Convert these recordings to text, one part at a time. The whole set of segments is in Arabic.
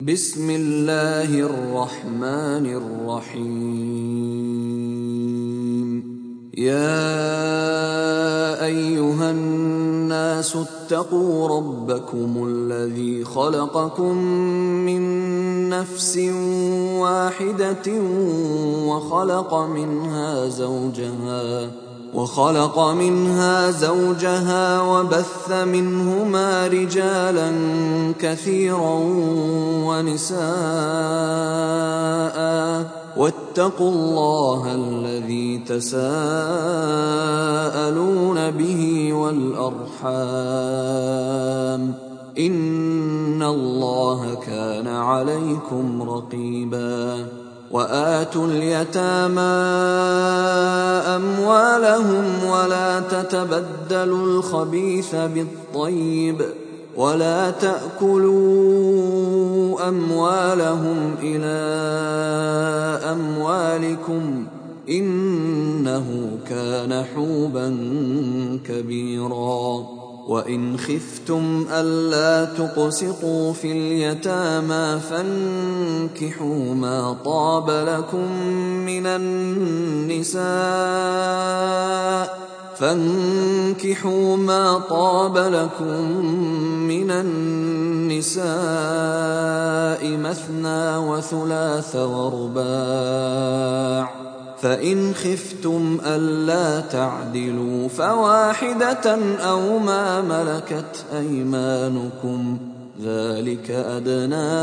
بسم الله الرحمن الرحيم. يا أيها الناس اتقوا ربكم الذي خلقكم من نفس واحدة وخلق منها زوجها وبث منهما رجالا كثيرا ونساء، واتقوا الله الذي تساءلون به والأرحام، إن الله كان عليكم رقيبا. وآتوا اليتامى أموالهم ولا تتبدلوا الخبيث بالطيب، ولا تأكلوا أموالهم إلى أموالكم، إنه كان حوبا كبيرا. وإن خفتم ألا تقسطوا في اليتامى فانكحوا ما طاب لكم من النساء مثنى وثلاث ورباع، فإن خفتم ألا تعدلوا فواحدة أو ما ملكت أيمانكم، ذلك أدنى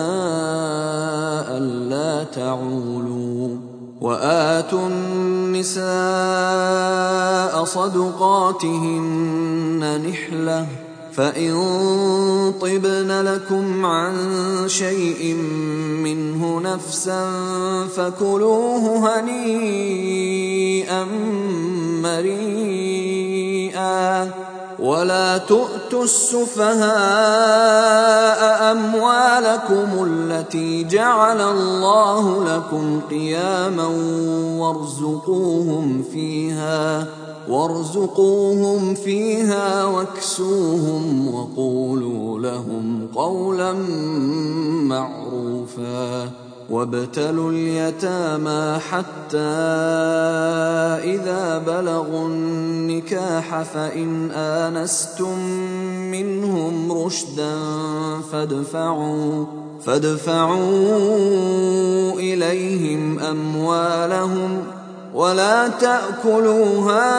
ألا تعولوا. وآتوا النساء صدقاتهن نحلة، فإن طبن لكم عن شيء منه نفسا فكلوه هنيئا مريئا. ولا تؤتوا السفهاء أموالكم التي جعل الله لكم قياما وارزقوهم فيها واكسوهم وقولوا لهم قولا معروفا. وابتلوا اليتامى حتى إذا بلغوا النكاح، فإن آنستم منهم رشدا فادفعوا إليهم أموالهم، ولا تأكلوها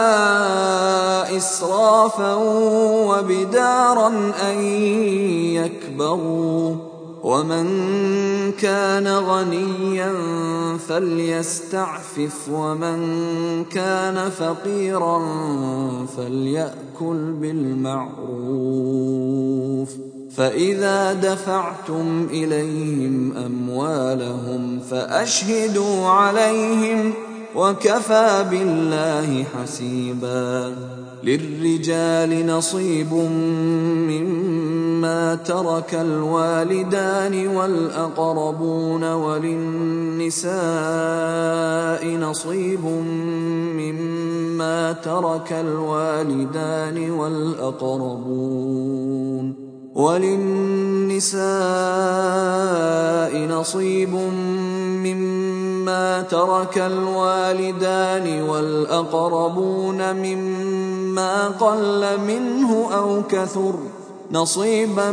إسرافا وبدارا أن يكبروا. ومن كان غنيا فليستعفف، ومن كان فقيرا فليأكل بالمعروف. فإذا دفعتم إليهم أموالهم فأشهدوا عليهم، وكفى بالله حسيبا. للرجال نصيب مما ترك الوالدان والأقربون، وللنساء نصيب مما ترك الوالدان والأقربون مما قل منه أو كثر، نصيبا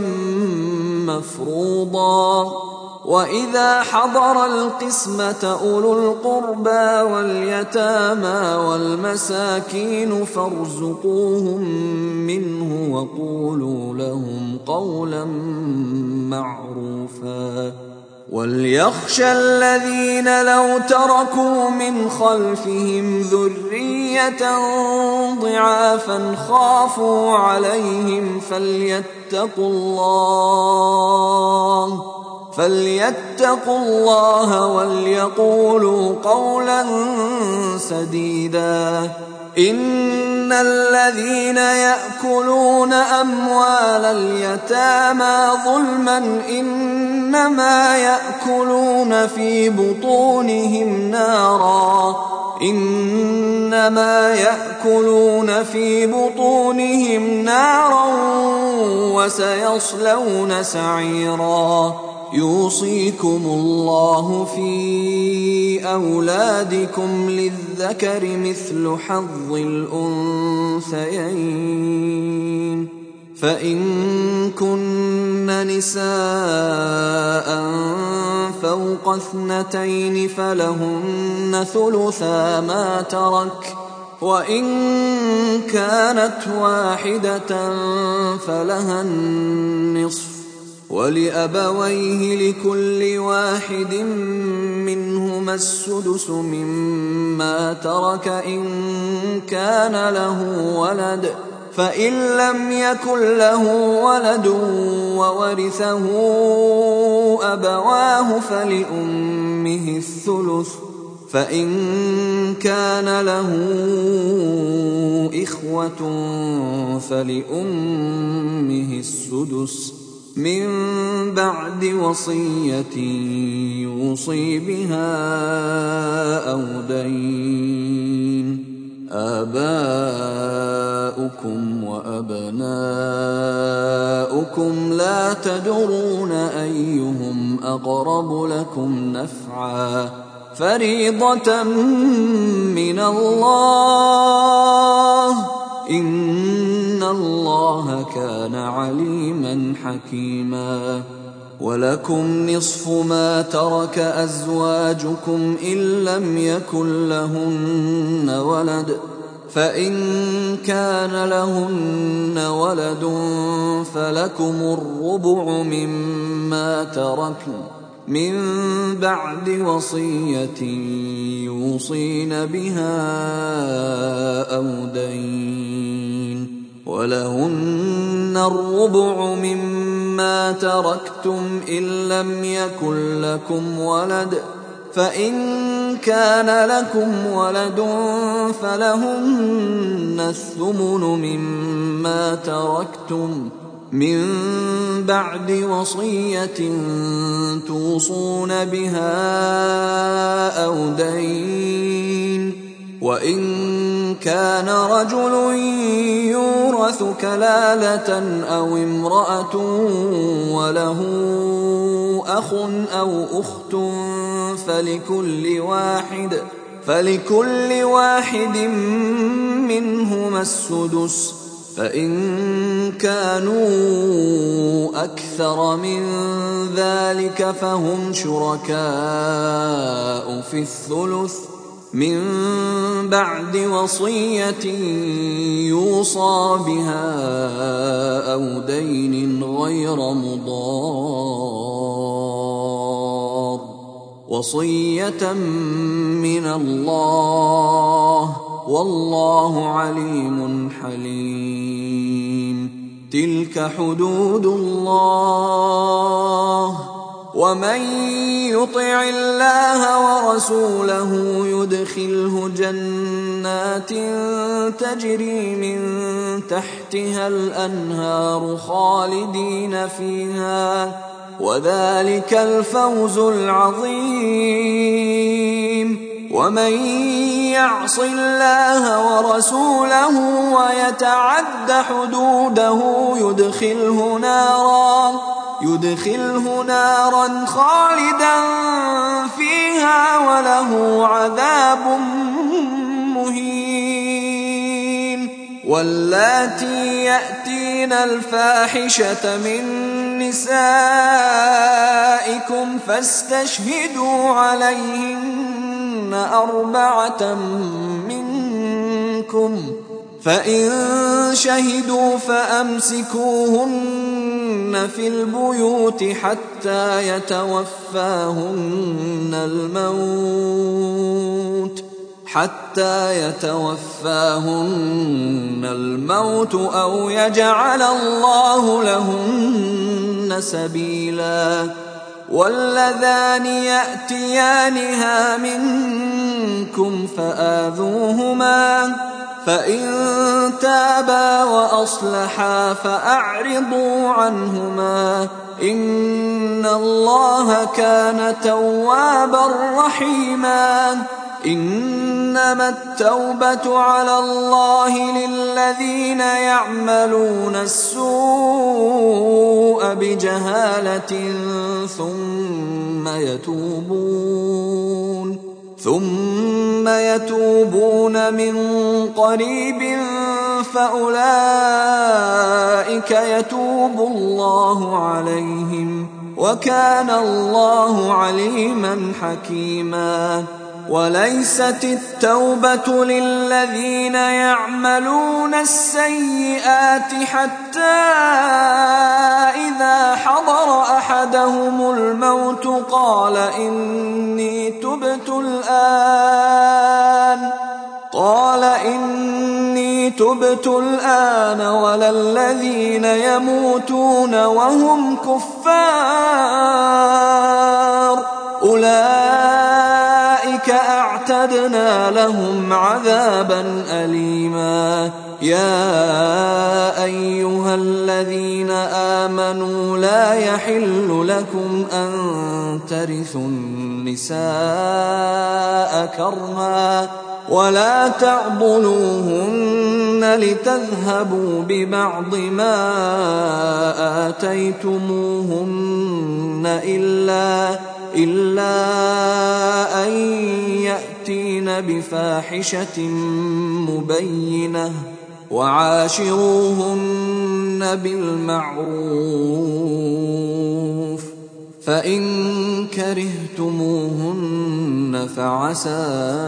مفروضا. وإذا حضر القسمة أولو القربى واليتامى والمساكين فارزقوهم منه وقولوا لهم قولا معروفا. وليخشى الذين لو تركوا من خلفهم ذرية ضعافا خافوا عليهم فليتقوا الله وليقولوا قولا سديدا. إن الذين يأكلون أموال اليتامى ظلما إنما يأكلون في بطونهم نارا وسيصلون سعيرا. يوصيكم الله في أولادكم للذكر مثل حظ الأنثيين فإن كن نساء فوق 2 فلهن ثلثا ما ترك وإن كانت واحدة فلها النصف ولأبويه لكل واحد منهما السدس مما ترك إن كان له ولد فإن لم يكن له ولد وورثه أبواه فلأمه الثلث فإن كان له إخوة فلأمه السدس من بعد وصية يوصي بها أو دين آباؤكم وأبناؤكم لا تدرون أيهم أقرب لكم نفعا فريضة من الله إن الله كان عليما حكيما ولكم نصف ما ترك أزواجكم إن لم يكن لهن ولد فإن كان لهن ولد فلكم الربع مما تركن من بعد وصية يوصين بها أو دين ولهن الربع مما تركتم إن لم يكن لكم ولد فإن كان لكم ولد فلهن الثمن مما تركتم من بعد وصية توصون بها أو دين وإن كان رجل يورث كلالة أو امرأة وله أخ أو أخت فلكل واحد منهما السدس فإن كانوا أكثر من ذلك فهم شركاء في الثلث من بعد وصية يوصى بها أو دين غير مضار وصية من الله والله عليم حليم تلك حدود الله ومن يطع الله ورسوله يدخله جنات تجري من تحتها الأنهار خالدين فيها وذلك الفوز العظيم ومن يعص الله ورسوله ويتعد حدوده يدخله نارا خالدا فيها وله عذاب مهين واللاتي يأتين الفاحشة من نسائكم فاستشهدوا عليهن 4 منكم فإن شهدوا فأمسكوهن في البيوت حتى يتوفاهن الموت أو يجعل الله لهن سبيلا واللذان يأتيانها منكم فآذوهما فإن تابا وأصلحا فأعرضوا عنهما إن الله كان توابا رحيما إنما التوبة على الله للذين يعملون السوء بجهالة ثم يتوبون من قريب فأولئك يتوب الله عليهم وكان الله عليما حكيما. وليست التوبة للذين يعملون السيئات حتى إذا حضر أحدهم الموت قال إني تبت الآن ولا الذين يموتون وهم كفار أولئك أعتدنا لهم عذابا أليما. يا أيها الذين آمنوا لا يحل لكم أن ترثوا النساء كرها ولا تعضلوهن لتذهبوا ببعض ما آتيتموهن إلا أن يأتين بفاحشة مبينة وعاشروهن بالمعروف فإن كرهتموهن فعسى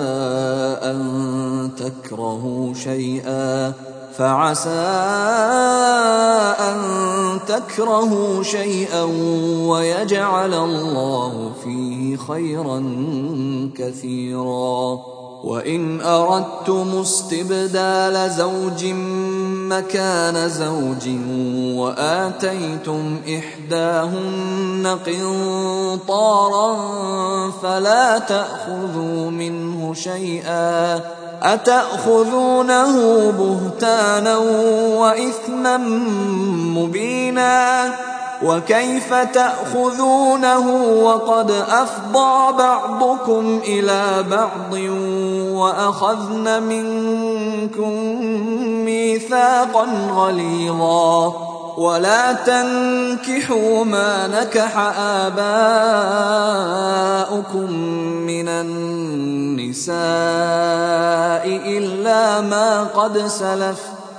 أن تكرهوا شيئا ويجعل الله فيه خيرا كثيرا. وإن أردتم استبدال زوج مكان زوج وآتيتم إحداهن قنطارا فلا تأخذوا منه شيئا أتأخذونه بهتانا وإثما مبينا. وكيف تأخذونه وقد أفضى بعضكم إلى بعض وأخذن منكم ميثاقا غليظا. ولا تنكحوا ما نكح آباؤكم من النساء إلا ما قد سلف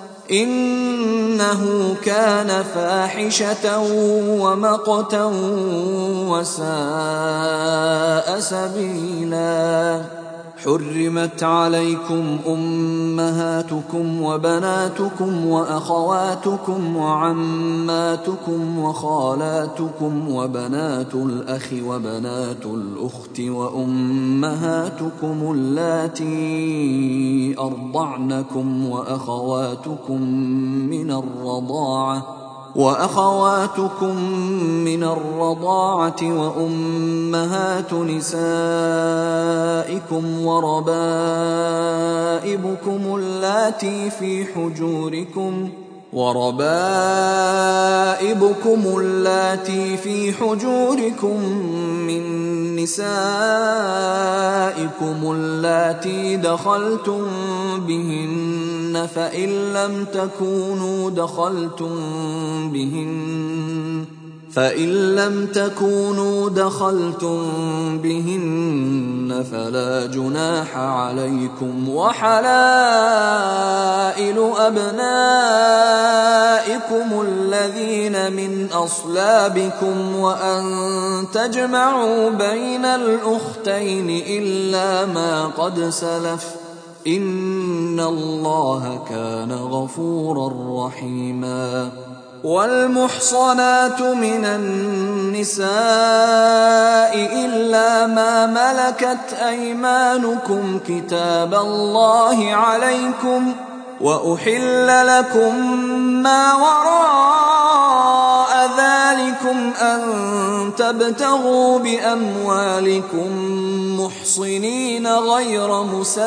إنه كان فاحشة ومقتا وساء سبيلا. حرمت عليكم أمهاتكم وبناتكم وأخواتكم وعماتكم وخالاتكم وبنات الأخ وبنات الأخت وأمهاتكم اللاتي أرضعنكم وأخواتكم من الرضاعة وأمهات نسائكم وربائبكم اللاتي في حجوركم من نسائكم اللاتي دخلتم بهن فإن لم تكونوا دخلتم بهن فلا جناح عليكم. وحلائل أبنائكم الذين من أصلابكم وأن تجمعوا بين الأختين إلا ما قد سلف إن الله كان غفورا رحيما. والمحصنات من النساء إلا ما ملكت أيمانكم كتاب الله عليكم وأحل لكم ما وراء ذلكم أن تبتغوا بأموالكم محصنين غير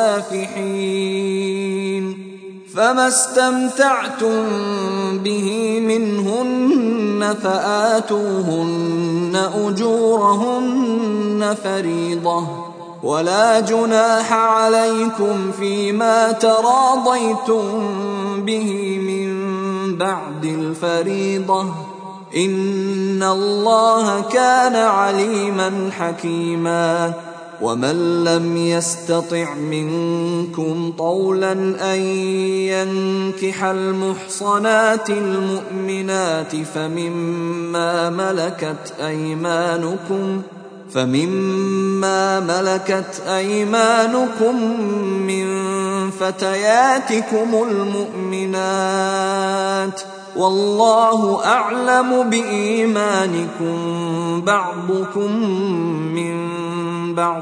مسافحين فما استمتعتم به منهن فآتوهن أجورهن فريضة ولا جناح عليكم فيما تراضيتم به من بعد الفريضة إن الله كان عليما حكيما ومن لم يستطع منكم طولا أن ينكح المحصنات المؤمنات فمما ملكت أيمانكم من فتياتكم المؤمنات والله أعلم بإيمانكم بعضكم من بعض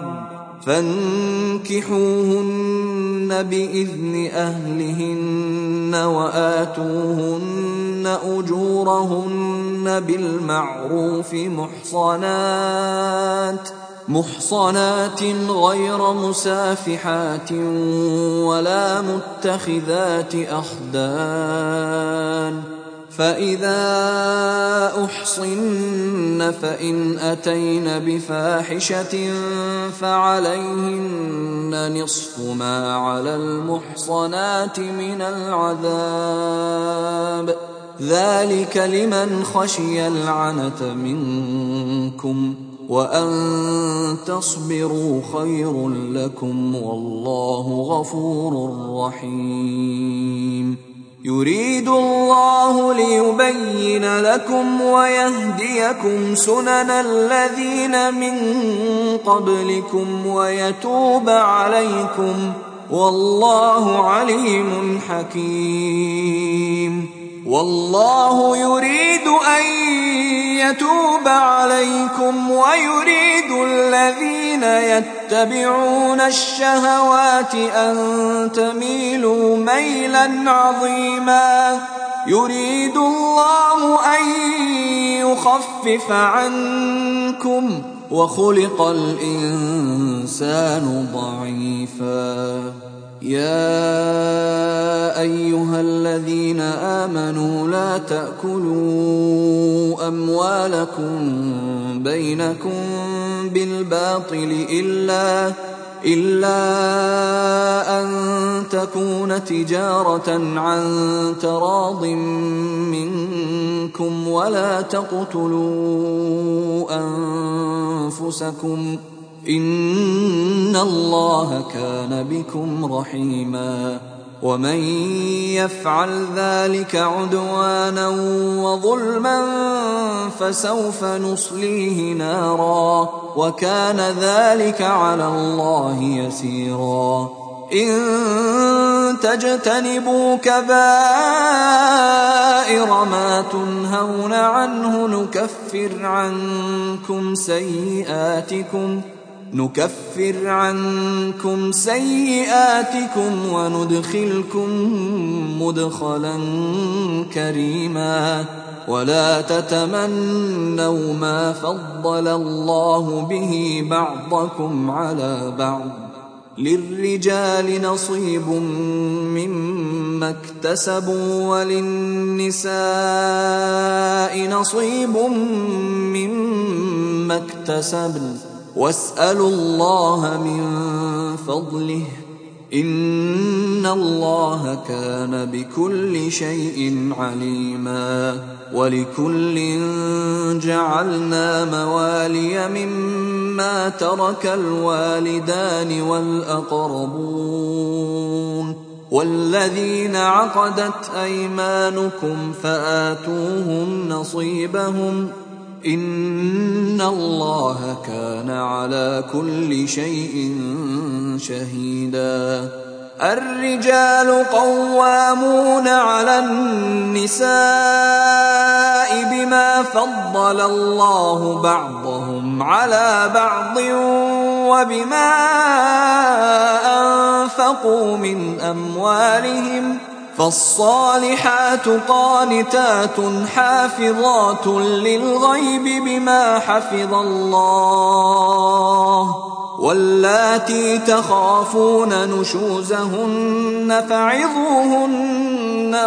فانكحوهن بإذن أهلهن وآتوهن أجورهن بالمعروف محصنات غير مسافحات ولا متخذات أخدان فإذا أحصن فإن أتين بفاحشة فعليهن نصف ما على المحصنات من العذاب ذلك لمن خشي العنة منكم وأن تصبروا خير لكم والله غفور رحيم يريد الله ليبين لكم ويهديكم سنن الذين من قبلكم ويتوب عليكم والله عليم حكيم والله يريد أن يتوب عليكم ويريد الذين يتبعون الشهوات أن تميلوا ميلا عظيما يريد الله أن يخفف عنكم وخلق الإنسان ضعيفا يا أيها الذين آمنوا لا تأكلوا أموالكم بينكم بالباطل إلا أن تكون تجارة عن تراض منكم ولا تقتلوا أنفسكم إن الله كان بكم رحيما ومن يفعل ذلك عدوانا وظلما فسوف نصليه نارا وكان ذلك على الله يسيرا إن تجتنبوا كبائر ما تنهون عنه نكفر عنكم سيئاتكم وندخلكم مدخلا كريما ولا تتمنوا ما فضل الله به بعضكم على بعض للرجال نصيب مما اكتسبوا وللنساء نصيب مما اكتسبن واسألوا الله من فضله إن الله كان بكل شيء عليما ولكل جعلنا موالي مما ترك الوالدان والأقربون والذين عقدت أيمانكم فآتوهم نصيبهم إن الله كان على كل شيء شهيدا الرجال قوامون على النساء بما فضل الله بعضهم على بعض وبما أنفقوا من أموالهم فالصالحات قانتات حافظات للغيب بما حفظ الله واللاتي تخافون نشوزهن فعظوهن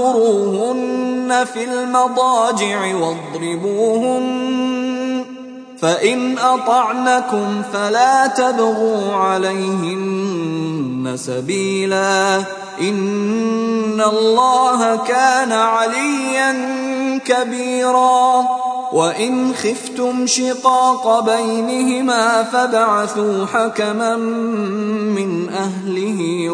واهجروهن في المضاجع واضربوهن فإن أطعنكم فلا تبغوا عليهن سبيلا إن الله كان عليا كبيرا وإن خفتم شقاق بينهما فابعثوا حكما من أهله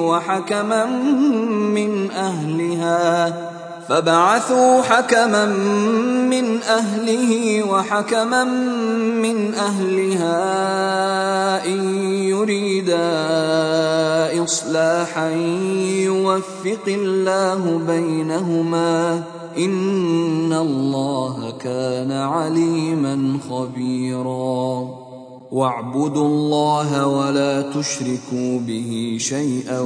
وحكما من أهلها إن يريدا إصلاحا يوفق الله بينهما إن الله كان عليما خبيرا واعبدوا الله ولا تشركوا به شيئا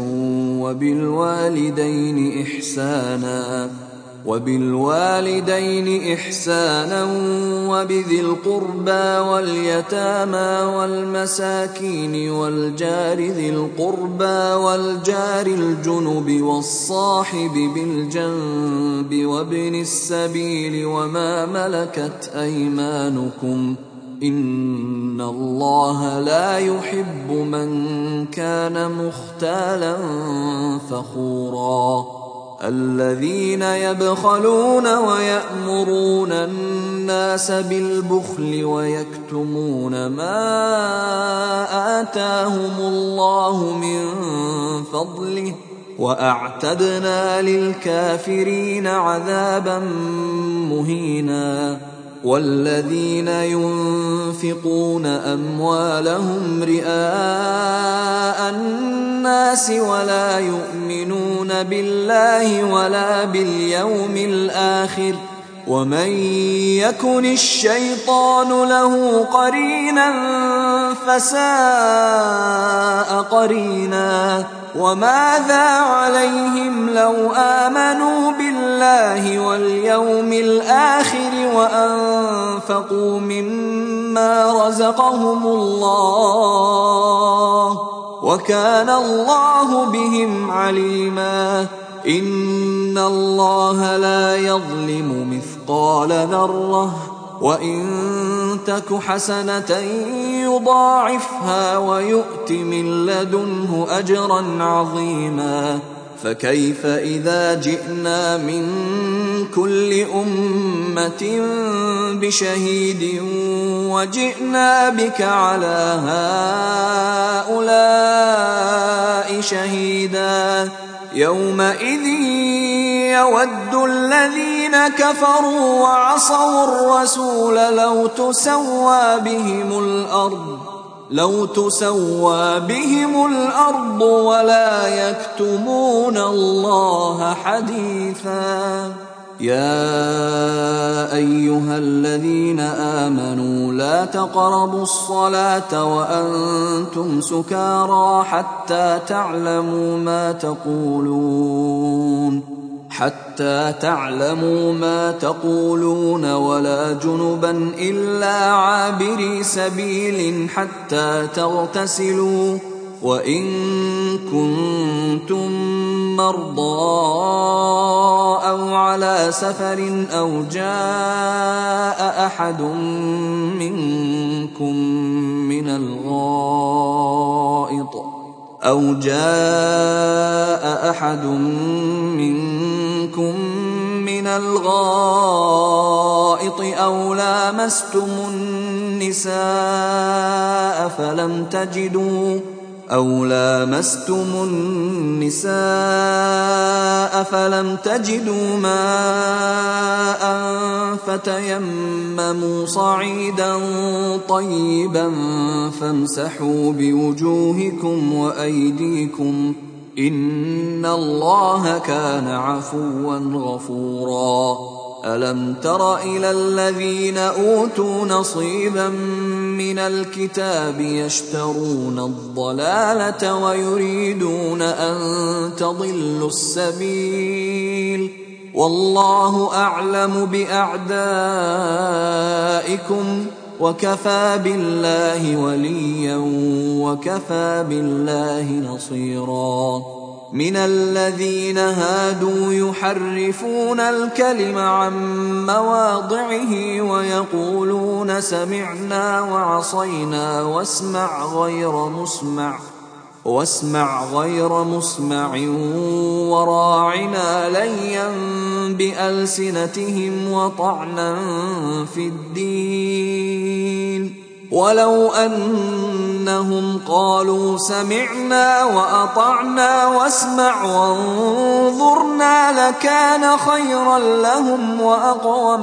وبالوالدين إحسانا وبذي القربى واليتامى والمساكين والجار ذي القربى والجار الجنب والصاحب بالجنب وابن السبيل وما ملكت أيمانكم إن الله لا يحب من كان مختالا فخورا الذين يبخلون ويأمرون الناس بالبخل ويكتمون ما آتاهم الله من فضله وأعتدنا للكافرين عذابا مهينا والذين ينفقون أموالهم رئاء الناس ولا يؤمنون بالله ولا باليوم الآخر ومن يكن الشيطان له قرينا فساء قرينا وماذا عليهم لو آمنوا بالله واليوم الآخر وأنفقوا مما رزقهم الله وكان الله بهم عليما إن الله لا يظلم مثقال ذرة وإن تك حسنة يضاعفها ويؤت من لدنه أجرا عظيما فكيف إذا جئنا من كل أمة بشهيد وجئنا بك على هؤلاء شهيدا يومئذ يود الذين كفروا وعصوا الرسول لو تسوى بهم الأرض ولا يكتمون الله حديثا يا أيها الذين آمنوا لا تقربوا الصلاة وأنتم سكارى حتى تعلموا ما تقولون ولا جنبا إلا عابري سبيل حتى تغتسلوا وإن كنتم مرضى أو على سفر أو جاء أحد منكم من الغائط أو لامستم النساء فلم تجدوا ماء فتيمموا صعيدا طيبا فامسحوا بوجوهكم وأيديكم إن الله كان عفوا غفورا ألم تر إلى الذين أوتوا نصيبا من الكتاب يشترون الضلالة ويريدون أن تضلوا السبيل والله أعلم بأعدائكم وكفى بالله وليا وكفى بالله نصيرا من الذين هادوا يحرفون الكلم عن مواضعه ويقولون سمعنا وعصينا واسمع غير مسمع وراعنا ليا بألسنتهم وطعنا في الدين ولو أنهم قالوا سمعنا وأطعنا واسمع وانظرنا لكان خيرا لهم وأقوم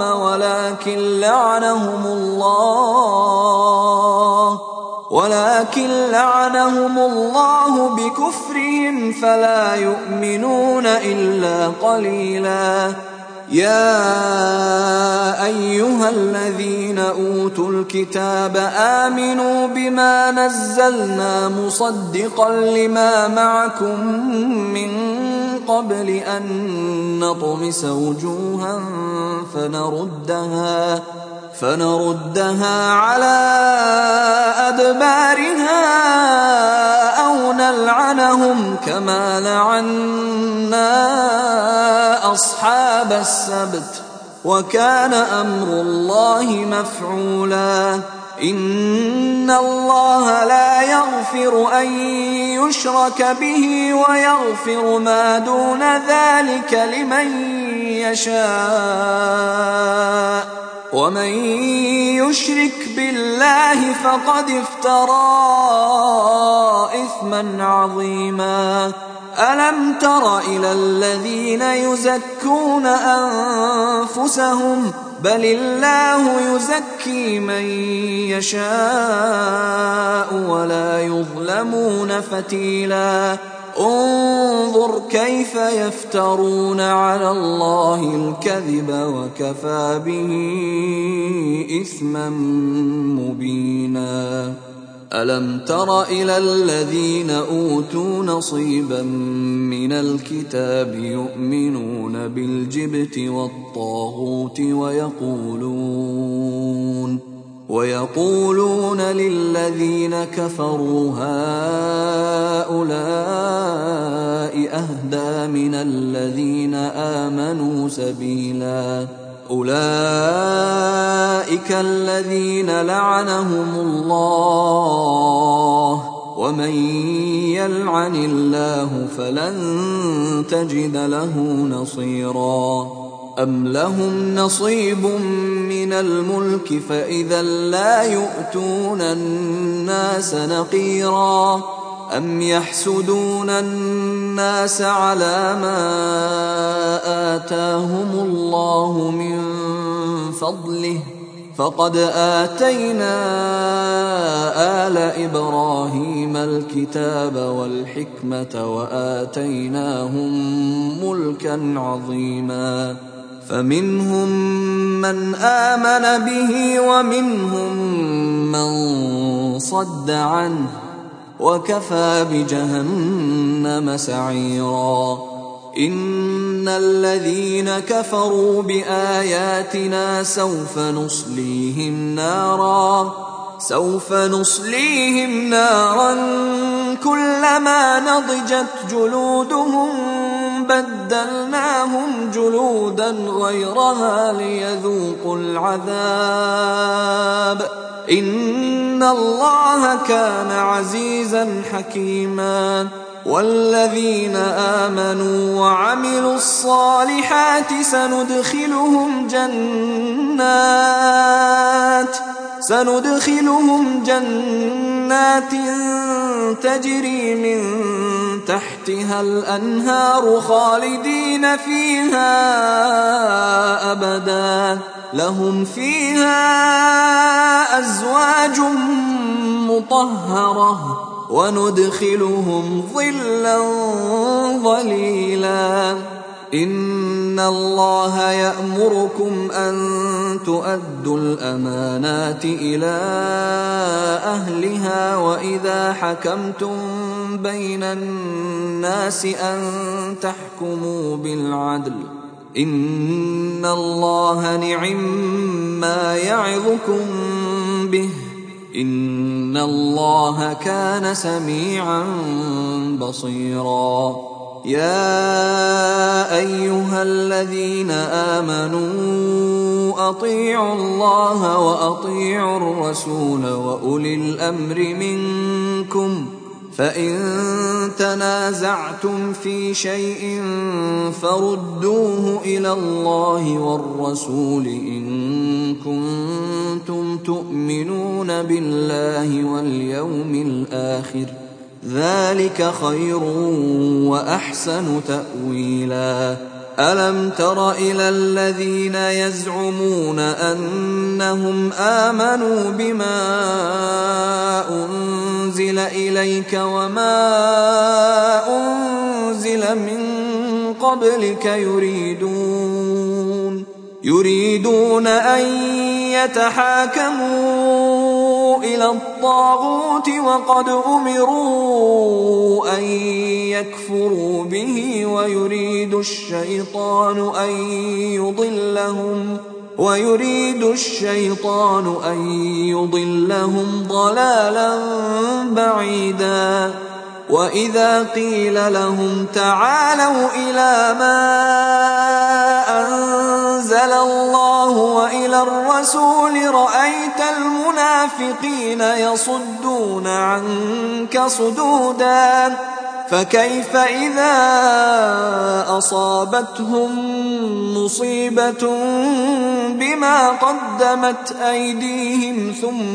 ولكن لعنهم الله بكفرهم فلا يؤمنون إلا قليلا. يا أيها الذين أوتوا الكتاب آمنوا بما نزلنا مصدقا لما معكم من قبل أن نطمس وجوها فنردها على أدبارها أو نلعنهم كما لعنا أصحاب السبت وكان أمر الله مفعولا. إن الله لا يغفر أن يشرك به ويغفر ما دون ذلك لمن يشاء ومن يشرك بالله فقد افترى إثما عظيما. ألم تر إلى الذين يزكون أنفسهم بل الله يزكي من يشاء ولا يظلمون فتيلا. انظر كيف يفترون على الله الكذب وكفى به إثما مبينا. ألم تر إلى الذين أوتوا نصيبا من الكتاب يؤمنون بالجبت والطاغوت ويقولون للذين كفروا هؤلاء أهدى من الذين آمنوا سبيلا. أولئك الذين لعنهم الله ومن يلعن الله فلن تجد له نصيرا. أم لهم نصيب من الملك فإذا لا يؤتون الناس نقيرا. أم يحسدون الناس على ما آتاهم الله من فضله فقد آتينا آل إبراهيم الكتاب والحكمة وآتيناهم ملكا عظيما. فمنهم من آمن به ومنهم من صد عنه وكفى بجهنم سعيرا. إن الذين كفروا بآياتنا سوف نصليهم نارا كلما نضجت جلودهم بدلناهم جلودا غيرها ليذوقوا العذاب إن الله كان عزيزا حكيما. والذين آمنوا وعملوا الصالحات سندخلهم جنات تجري من تحتها الأنهار خالدين فيها أبدا لهم فيها أزواج مطهرة وندخلهم ظلا ظليلا. إن الله يأمركم أن تؤدوا الأمانات إلى أهلها وإذا حكمتم بين الناس أن تحكموا بالعدل إن الله نعما يعظكم به إن الله كان سميعا بصيرا. يا أيها الذين آمنوا أطيعوا الله وأطيعوا الرسول وأولي الأمر منكم فإن تنازعتم في شيء فردوه إلى الله والرسول إن كنتم تؤمنون بالله واليوم الآخر ذلك خير وأحسن تأويلا ألم تر إلى الذين يزعمون أنهم آمنوا بما أنزل إليك وما أنزل من قبلك يريدون أن يتحاكموا إلى الطاغوت وقد أمروا أن يكفروا به ويريد الشيطان أن يضلهم ضلالا بعيدا وإذا قيل لهم تعالوا إلى ما أنزل الله وإلى الرسول رأيت المنافقين يصدون عنك صدودا فكيف إذا أصابتهم مصيبة بما قدمت أيديهم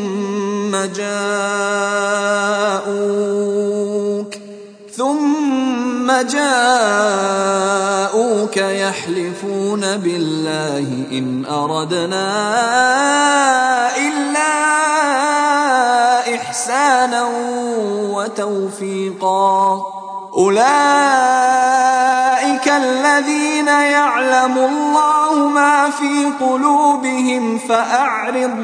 ثم جاءوك يحلفون بالله إن أردنا إلا إحسانا وتوفيقا أولئك الذين يعلم الله ما في قلوبهم فأعرض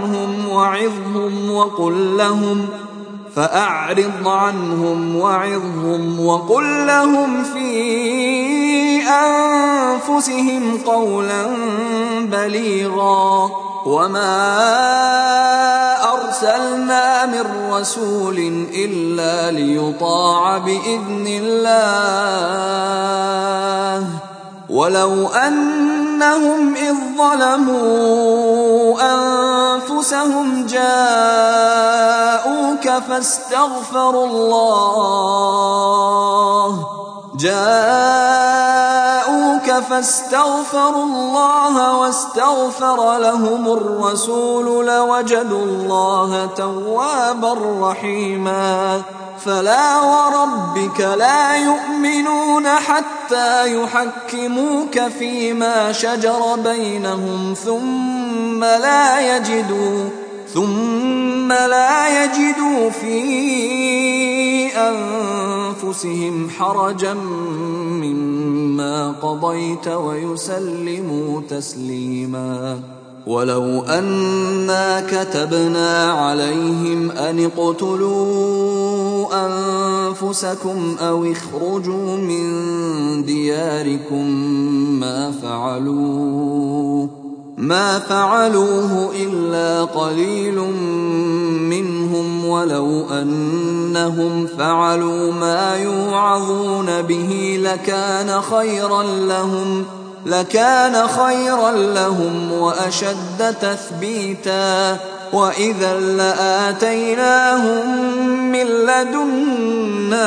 عنهم وقل لهم في أنفسهم قولا بليغا وما أرسلنا من رسول إلا ليطاع بإذن الله ولو أنهم إذ ظلموا أنفسهم جاءوك فاستغفروا الله واستغفر لهم الرسول لوجدوا الله توابا رحيما فلا وربك لا يؤمنون حتى يحكموك فيما شجر بينهم ثم لا يجدوا في أنفسهم حرجا مما قضيت ويسلموا تسليما ولو أنا كتبنا عليهم أن اقتلوا أنفسكم أو اخرجوا من دياركم ما فعلوه إلا قليل منهم ولو أنهم فعلوا ما يوعظون به لكان خيرا لهم وأشد تثبيتا وإذا لآتيناهم من لدنا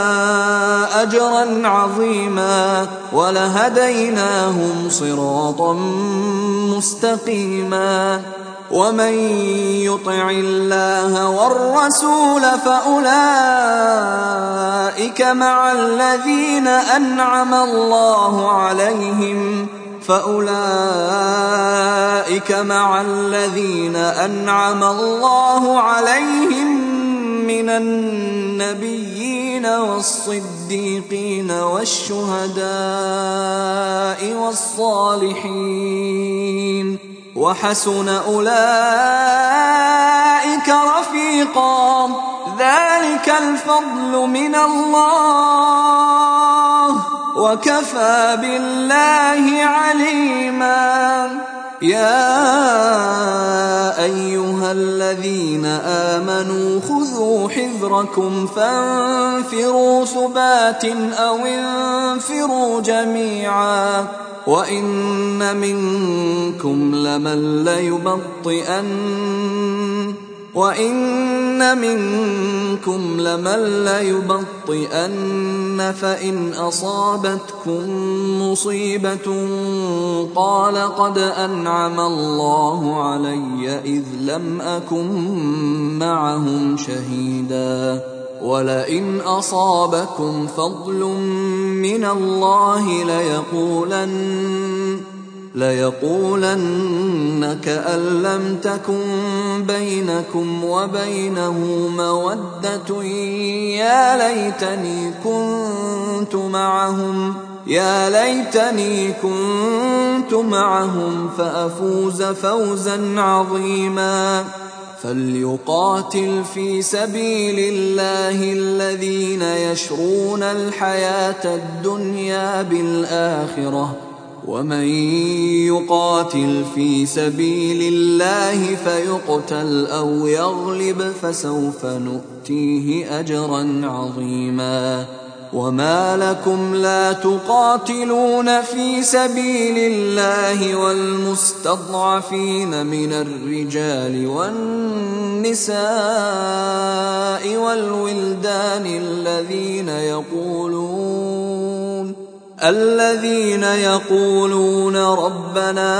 أجرا عظيما ولهديناهم صراطا مستقيما ومن يطع الله والرسول فأولئك مع الذين أنعم الله عليهم من النبيين والصديقين والشهداء والصالحين وحسن أولئك رفيقا ذلك الفضل من الله وكفى بالله عليما يا أيها الذين آمنوا خذوا حذركم فانفروا ثبات أو انفروا جميعا وإن منكم لمن ليبطئن فإن أصابتكم مصيبة قال قد أنعم الله علي إذ لم أكن معهم شهيدا ولئن أصابكم فضل من الله ليقولن كأن لم تكن بينكم وبينه مودة يا ليتني كنت معهم فأفوز فوزا عظيما فليقاتل في سبيل الله الذين يشرون الحياة الدنيا بالآخرة ومن يقاتل في سبيل الله فيقتل أو يغلب فسوف نؤتيه أجرا عظيما وما لكم لا تقاتلون في سبيل الله والمستضعفين من الرجال والنساء والولدان الذين يقولون ربنا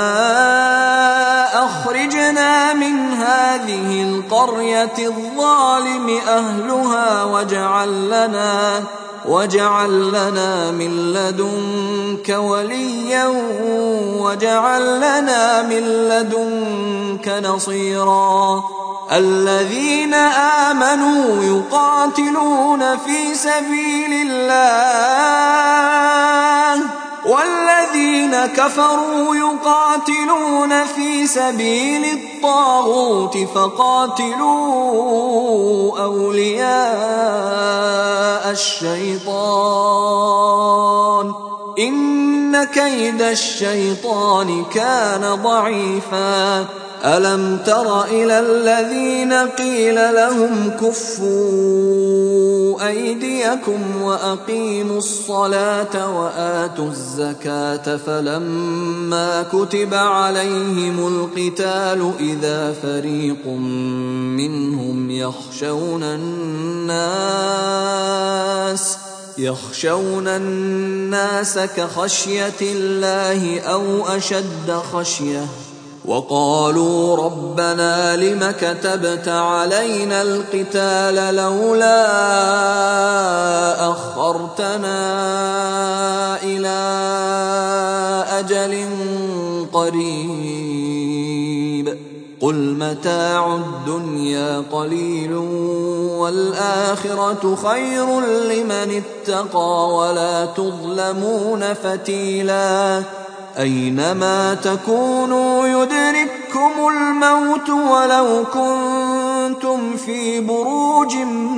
أخرجنا من هذه القرية الظالم أهلها واجعل لنا من لدنك وليا واجعل لنا من لدنك نصيرا الذين آمنوا يقاتلون في سبيل الله والذين كفروا يقاتلون في سبيل الطاغوت فقاتلوا أولياء الشيطان إن كيد الشيطان كان ضعيفا ألم تر إلى الذين قيل لهم كفوا أيديكم وأقيموا الصلاة وآتوا الزكاة فلما كتب عليهم القتال إذا فريق منهم يخشون الناس كخشية الله أو أشد خشية وقالوا ربنا لم كتبت علينا القتال لولا أخرتنا إلى أجل قريب قل متاع الدنيا قليل والآخرة خير لمن اتقى ولا تظلمون فتيلا أينما تكونوا يدرككم الموت ولو كنتم في بروج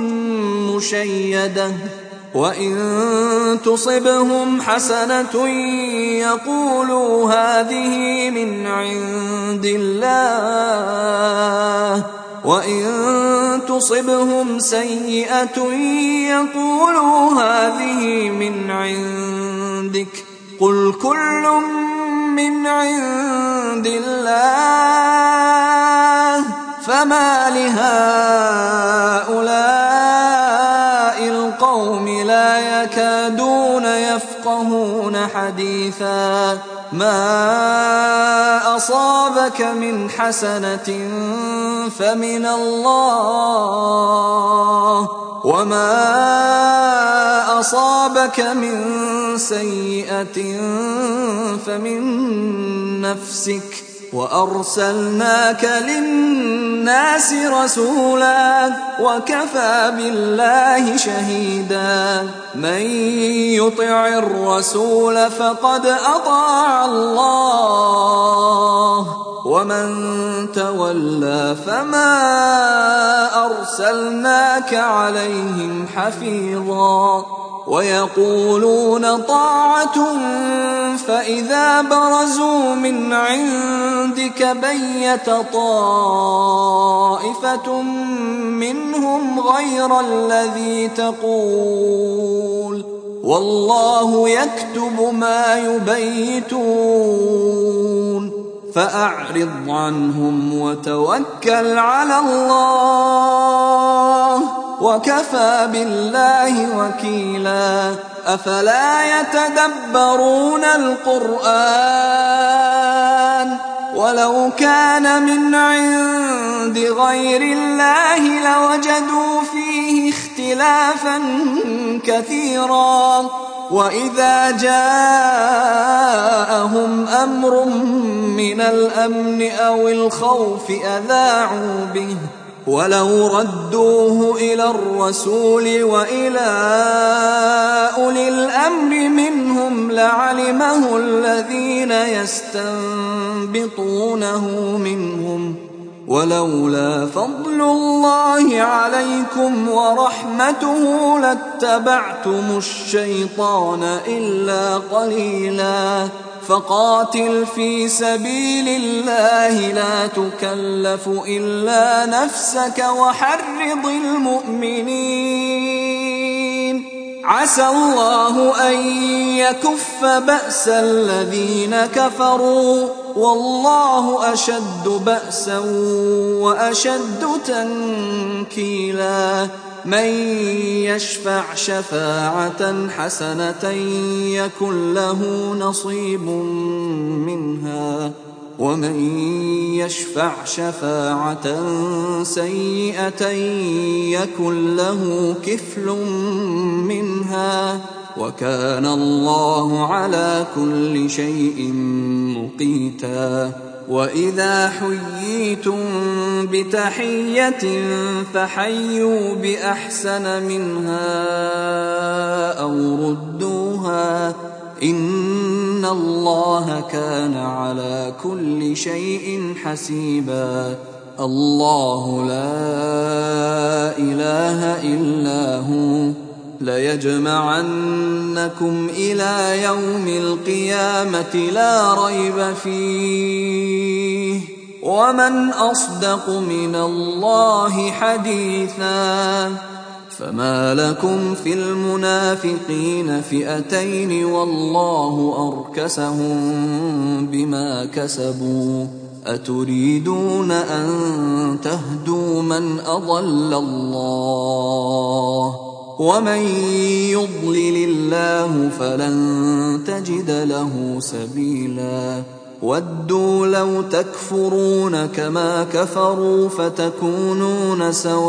مشيدة وإن تصبهم حسنة يقولوا هذه من عند الله وإن تصبهم سيئة يقولوا هذه من عندك قل كل من عند الله فما لهؤلاء القوم لا يكادون يفقهون حديثا ما أصابك من حسنة فمن الله وما أصابك من سيئة فمن نفسك وأرسلناك للناس رسولا وكفى بالله شهيدا من يطع الرسول فقد أطاع الله ومن تولى فما أرسلناك عليهم حفيظا ويقولون طاعة فإذا برزوا من عندك بيت طائفة منهم غير الذي تقول والله يكتب ما يبيتون فأعرض عنهم وتوكل على الله وكفى بالله وكيلا أفلا يتدبرون القرآن ولو كان من عند غير الله لوجدوا فيه اختلافا كثيرا وإذا جاءهم أمر من الأمن أو الخوف أذاعوا به ولو ردوه إلى الرسول وإلى أولي الأمر منهم لعلمه الذين يستنبطونه منهم ولولا فضل الله عليكم ورحمته لاتبعتم الشيطان إلا قليلا فقاتل في سبيل الله لا تكلف إلا نفسك وحرض المؤمنين عسى الله أن يكف بأس الذين كفروا والله أشد بأسا وأشد تنكيلا من يشفع شفاعة حسنة يكن له نصيب منها ومن يشفع شفاعة سيئة يكن له كفل منها وكان الله على كل شيء مقيتا وإذا حييتم بتحية فحيوا بأحسن منها أو ردوها إن الله كان على كل شيء حسيبا الله لا إله إلا هو ليجمعنكم إلى يوم القيامة لا ريب فيه ومن أصدق من الله حديثا فما لكم في المنافقين فئتين والله أركسهم بما كسبوا أتريدون أن تهدوا من أضل الله ومن يضلل الله فلن تجد له سبيلا ودوا لو تكفرون كما كفروا فتكونون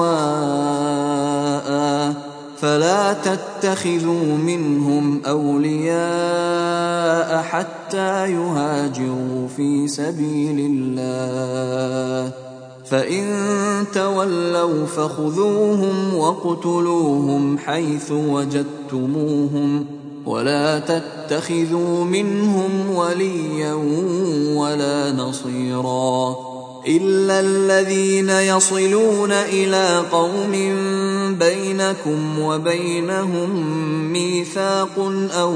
سواء فلا تتخذوا منهم أولياء حتى يهاجروا في سبيل الله فإن تولوا فخذوهم واقتلوهم حيث وجدتموهم ولا تتخذوا منهم وليا ولا نصيرا إلا الذين يصلون إلى قوم بينكم وبينهم ميثاق أو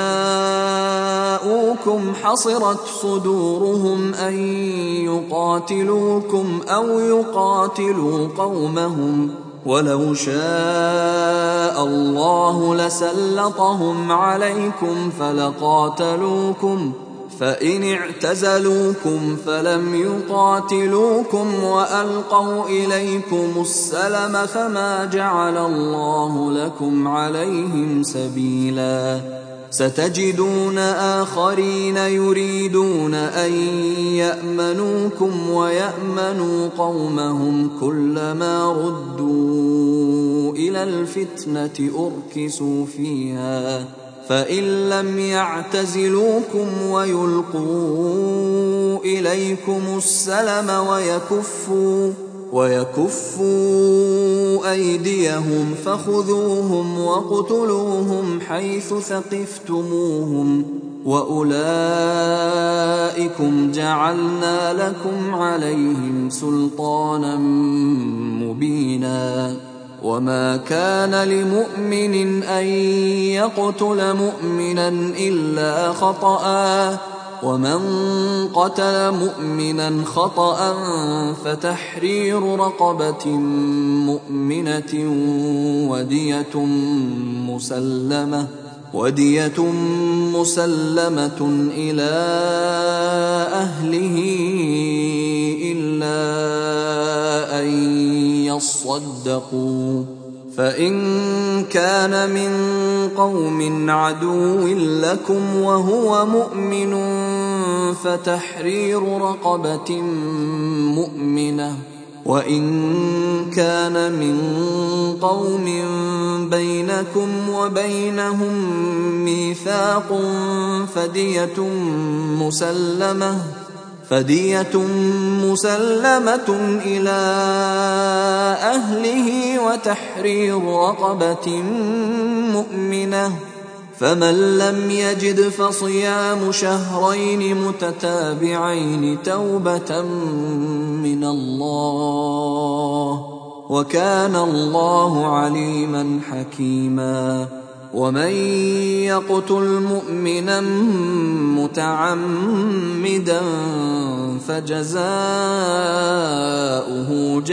جاءوكم حصرت صدورهم أن يقاتلوكم أو يقاتلوا قومهم ولو شاء الله لسلطهم عليكم فلقاتلوكم فإن اعتزلوكم فلم يقاتلوكم وألقوا إليكم السلم فما جعل الله لكم عليهم سبيلا ستجدون آخرين يريدون أن يأمنوكم ويأمنوا قومهم كلما ردوا إلى الفتنة أركسوا فيها فإن لم يعتزلوكم ويلقوا إليكم السلم ويكفوا أيديهم فخذوهم واقتلوهم حيث ثقفتموهم وأولئكم جعلنا لكم عليهم سلطانا مبينا وما كان لمؤمن أن يقتل مؤمنا إلا خطأ، ومن قتل مؤمنا خطأ فتحرير رقبة مؤمنة ودية مسلمة إلى أهله إلا أن يصدقوا، فإن كان من قوم عدو لكم وهو مؤمن فتحرير رقبة مؤمنة، وإن كان من قوم بينكم وبينهم ميثاق فدية مسلمة إلى أهله وتحرير رقبة مؤمنة، فمن لم يجد فصيام شهرين متتابعين توبة من الله، وكان الله عليما حكيما. ومن يقتل مؤمنا متعمدا فجزاؤه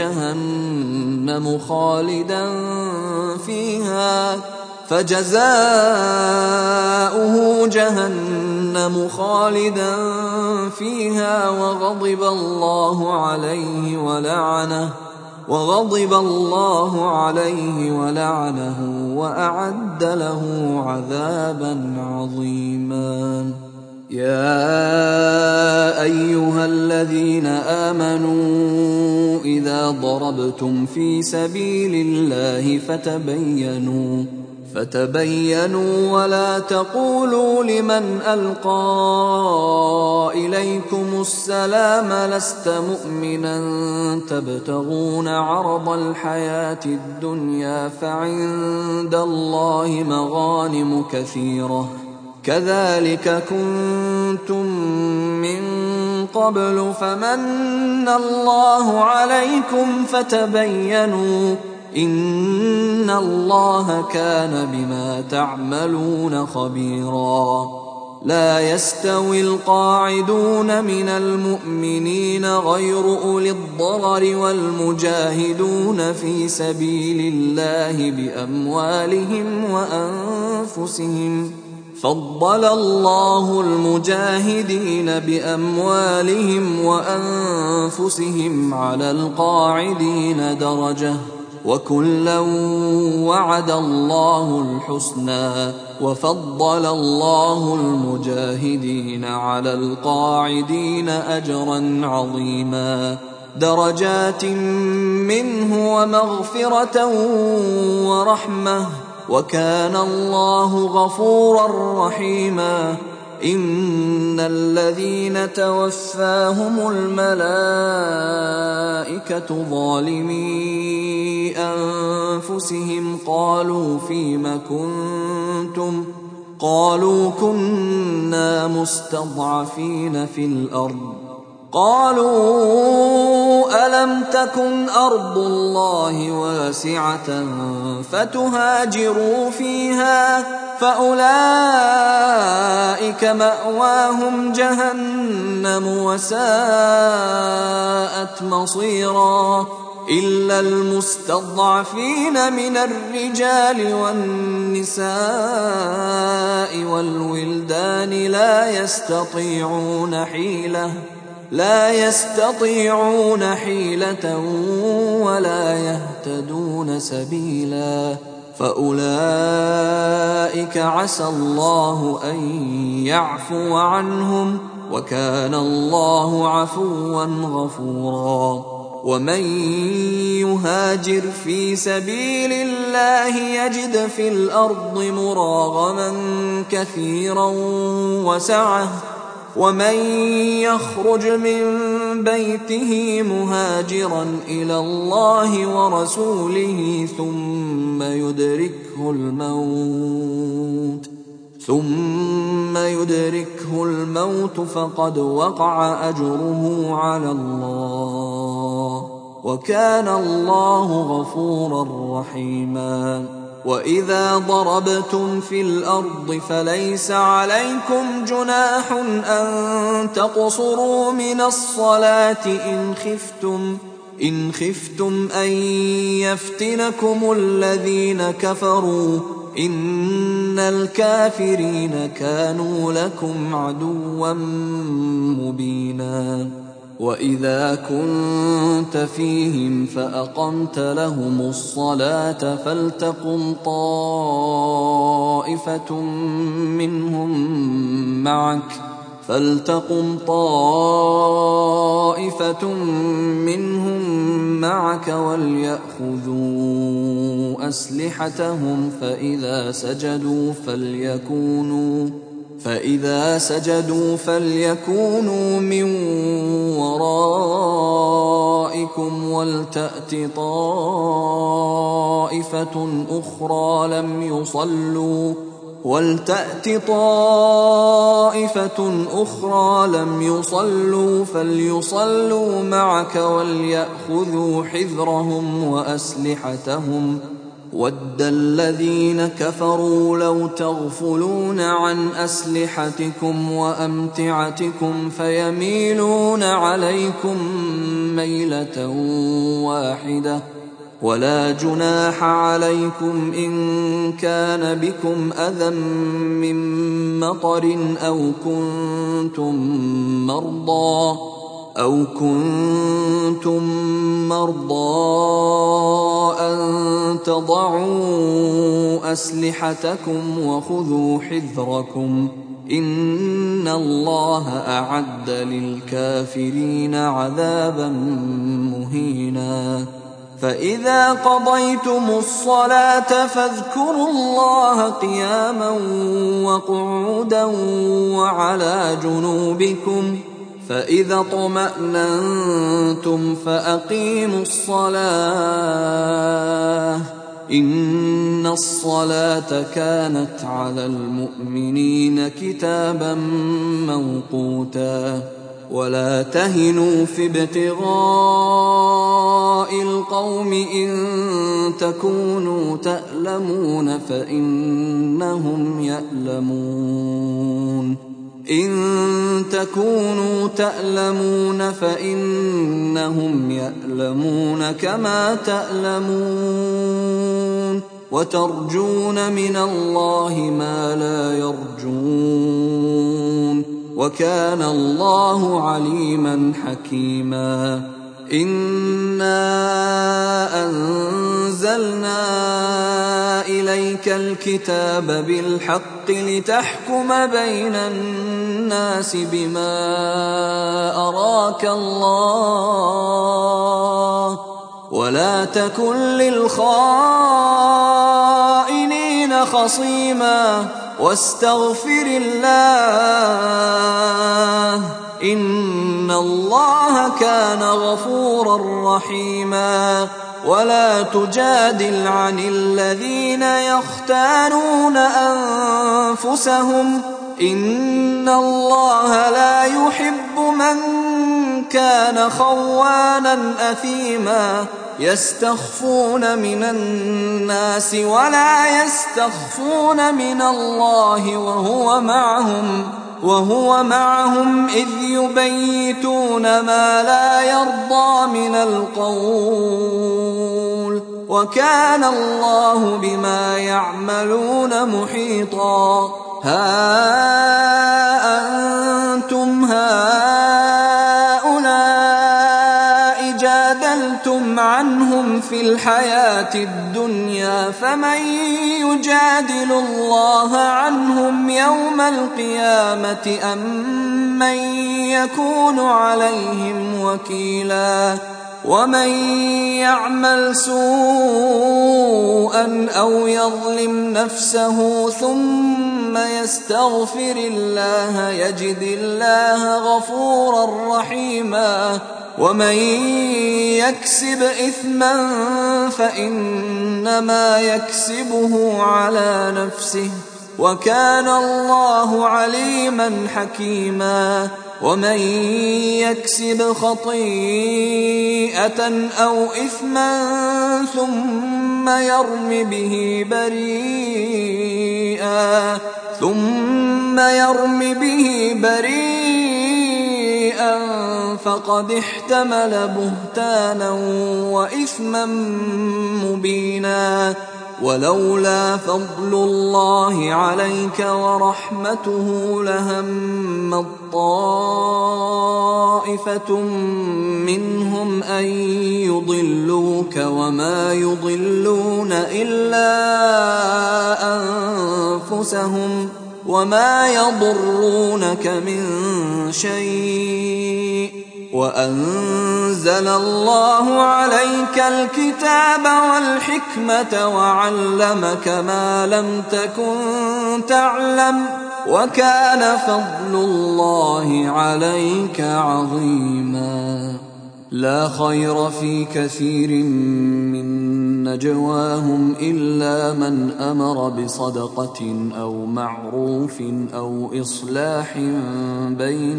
جهنم خالدا فيها وغضب الله عليه ولعنه وأعد له عذابا عظيما. يا أيها الذين آمنوا إذا ضربتم في سبيل الله فتبينوا ولا تقولوا لمن ألقى إليكم السلام لست مؤمنا تبتغون عرض الحياة الدنيا فعند الله مغانم كثيرة كذلك كنتم من قبل فمن الله عليكم فتبينوا إن الله كان بما تعملون خبيرا. لا يستوي القاعدون من المؤمنين غير أولي الضرر والمجاهدون في سبيل الله بأموالهم وأنفسهم، فضل الله المجاهدين بأموالهم وأنفسهم على القاعدين درجة، وكلا وعد الله الحسنى، وفضل الله المجاهدين على القاعدين أجرا عظيما، درجات منه ومغفرة ورحمة، وكان الله غفورا رحيما. إن الذين توفاهم الملائكة ظالمي أنفسهم قالوا فيم كنتم؟ قالوا كنا مستضعفين في الأرض. قالوا ألم تكن أرض الله واسعة فتهاجروا فيها فأولئك مأواهم جهنم وساءت مصيرا، إلا المستضعفين من الرجال والنساء والولدان لا يستطيعون حيلة ولا يهتدون سبيلا، فأولئك عسى الله أن يعفو عنهم، وكان الله عفوا غفورا. ومن يهاجر في سبيل الله يجد في الأرض مراغما كثيرا وسعة، ومن يخرج من بيته مهاجرا إلى الله ورسوله ثم يدركه الموت فقد وقع أجره على الله، وكان الله غفورا رحيما. وإذا ضربتم في الأرض فليس عليكم جناح أن تقصروا من الصلاة إن خفتم أن يفتنكم الذين كفروا إن الكافرين كانوا لكم عدوا مبينا. وإذا كنت فيهم فأقمت لهم الصلاة فلتقم طائفة منهم معك وليأخذوا أسلحتهم فإذا سجدوا فليكونوا من ورائكم ولتأت طائفة أخرى لم يصلوا فليصلوا معك وليأخذوا حذرهم وأسلحتهم. وَدَّ الَّذِينَ كَفَرُوا لَوْ تَغْفُلُونَ عَنْ أَسْلِحَتِكُمْ وَأَمْتِعَتِكُمْ فَيَمِيلُونَ عَلَيْكُمْ مَيْلَةً وَاحِدَةً. وَلَا جُنَاحَ عَلَيْكُمْ إِن كَانَ بِكُمْ أَذًى مِّن مَّطَرٍ أَوْ كُنتُم مَّرْضَىٰ أَن تَضَعُوا أَسْلِحَتَكُمْ وَخُذُوا حِذْرَكُمْ إِنَّ اللَّهَ أَعَدَّ لِلْكَافِرِينَ عَذَابًا مُّهِينًا. فَإِذَا قَضَيْتُمُ الصَّلَاةَ فاذكروا الله قِيَامًا وَقُعُودًا وَعَلَى جُنُوبِكُمْ فإذا اطمأننتم فأقيموا الصلاة إن الصلاة كانت على المؤمنين كتابا موقوتا. ولا تهنوا في ابتغاء القوم إن تكونوا تألمون فإنهم يألمون كما تألمون وترجون من الله ما لا يرجون وكان الله عليما حكيما. إنا أنزلنا إليك الكتاب بالحق لتحكم بين الناس بما أراك الله ولا تكن للخائنين خصيما واستغفر الله إن الله كان غفورا رحيما. ولا تجادل عن الذين يختانون أنفسهم إن الله لا يحب من كان خوانا أثيما. يستخفون من الناس ولا يستخفون من الله وهو معهم إذ يبيتون ما لا يرضى من القول وكان الله بما يعملون محيطا. ها أنتم هؤلاء جادلتم عنهم في الحياة الدنيا فمن يجادل الله عنهم يوم القيامة أم من يكون عليهم وكيلا. ومن يعمل سوءا أو يظلم نفسه ثم يستغفر الله يجد الله غفورا رحيما. ومن يكسب إثما فإنما يكسبه على نفسه وكان الله عليما حكيما. ومن يكسب خطيئة أو إثما ثم يرم به بريئا فقد احتمل بهتانا وإثما مبينا. ولولا فضل الله عليك ورحمته لهم طائفة منهم أن يضلوك وما يضلون إلا أنفسهم وما يضرونك من شيء. وأنزل الله عليك الكتاب والحكمة وعلمك ما لم تكن تعلم وكان فضل الله عليك عظيما. لا خير في كثير من نجواهم إلا من أمر بصدقة أو معروف أو إصلاح بين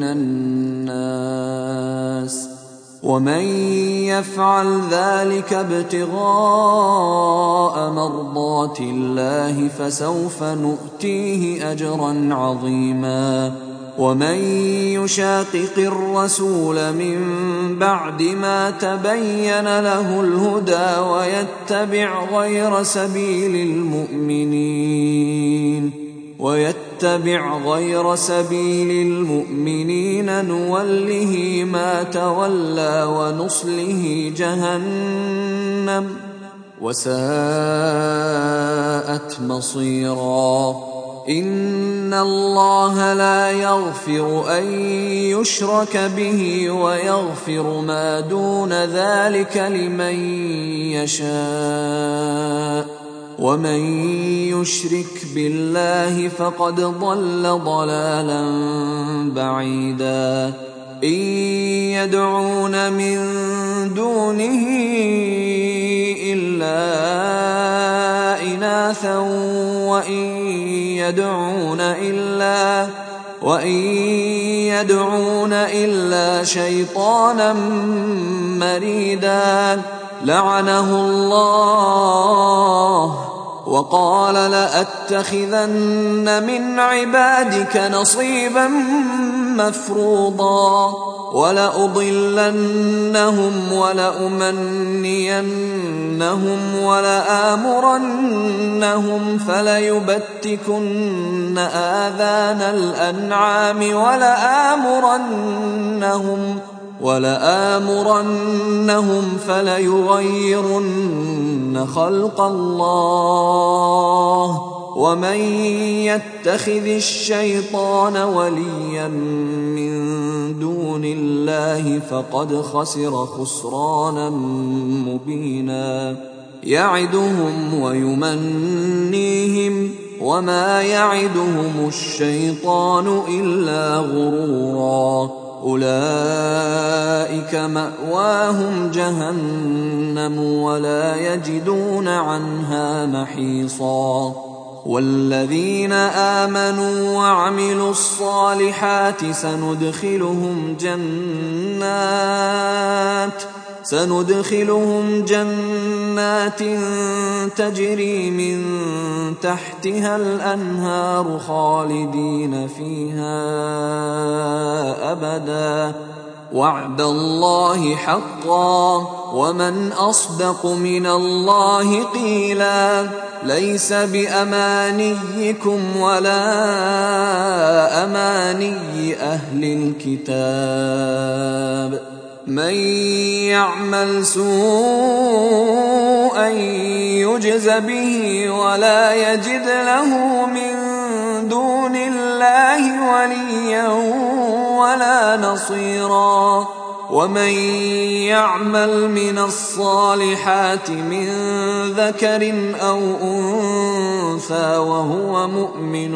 الناس ومن يفعل ذلك ابتغاء مرضات الله فسوف نؤتيه أجرا عظيما. ومن يشاقق الرسول من بعد ما تبين له الهدى ويتبع غير سبيل المؤمنين نوله ما تولى ونصله جهنم وساءت مصيرا. إن الله لا يغفر أن يشرك به ويغفر ما دون ذلك لمن يشاء ومن يشرك بالله فقد ضل ضلالا بعيدا. إن يدعون من دونه إلا إناثا وإن يدعون إلا شيطانا مريدا لعنه الله وقال لأتخذن من عبادك نصيبا مفروضا ولأضلنهم ولأمنينهم ولآمرنهم فليبتكن آذان الأنعام ولآمرنهم فليغيرن خلق الله ومن يتخذ الشيطان وليا من دون الله فقد خسر خسرانا مبينا. يعدهم ويمنيهم وما يعدهم الشيطان إلا غرورا. أولئك مأواهم جهنم ولا يجدون عنها محيصا. والذين آمنوا وعملوا الصالحات سندخلهم جنات تجري من تحتها الأنهار خالدين فيها أبدا وعد الله حقا ومن أصدق من الله قيلا. ليس بأمانيكم ولا أماني أهل الكتاب من يعمل سوءا يجز به ولا يجد له من دون الله وليا ولا نصيرا. ومن يعمل من الصالحات من ذكر أو أنثى وهو مؤمن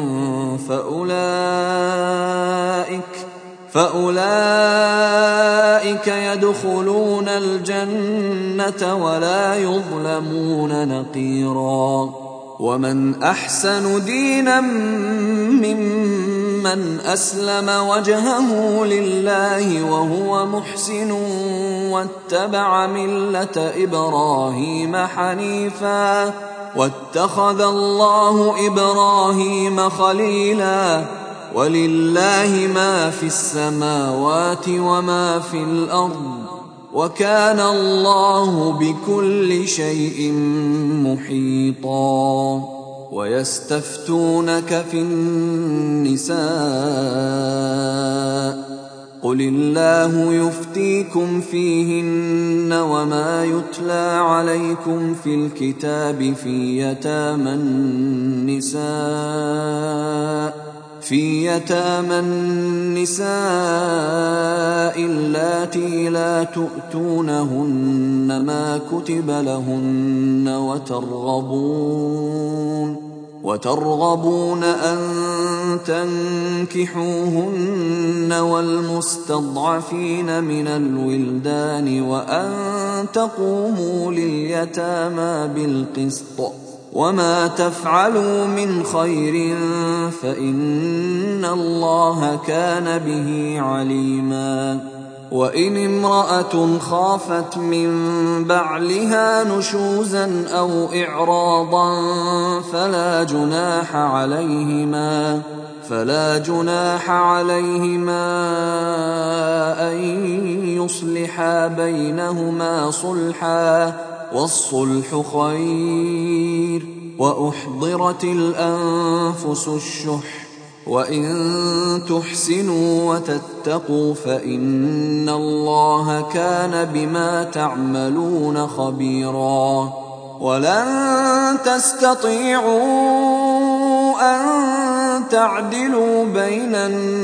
فأولئك يدخلون الجنة ولا يظلمون نقيرا. ومن أحسن دينا ممن ممن أسلم وجهه لله وهو محسن واتبع ملة إبراهيم حنيفا واتخذ الله إبراهيم خليلا ولله ما في السماوات وما في الأرض وكان الله بكل شيء محيطا ويستفتونك في النساء قل الله يفتيكم فيهن وما يتلى عليكم في الكتاب في يتامى النساء اللاتي لا تؤتونهن ما كتب لهن وترغبون أن تنكحوهن والمستضعفين من الولدان وأن تقوموا لليتامى بالقسط وما تفعلوا من خير فإن الله كان به عليما وإن امرأة خافت من بعلها نشوزا أو إعراضا فلا جناح عليهما أن يصلحا بينهما صلحا والصلح خير وأحضرت الأنفس الشح وإن تحسنوا وتتقوا فإن الله كان بما تعملون خبيرا ولن تستطيعوا أن تعدلوا بين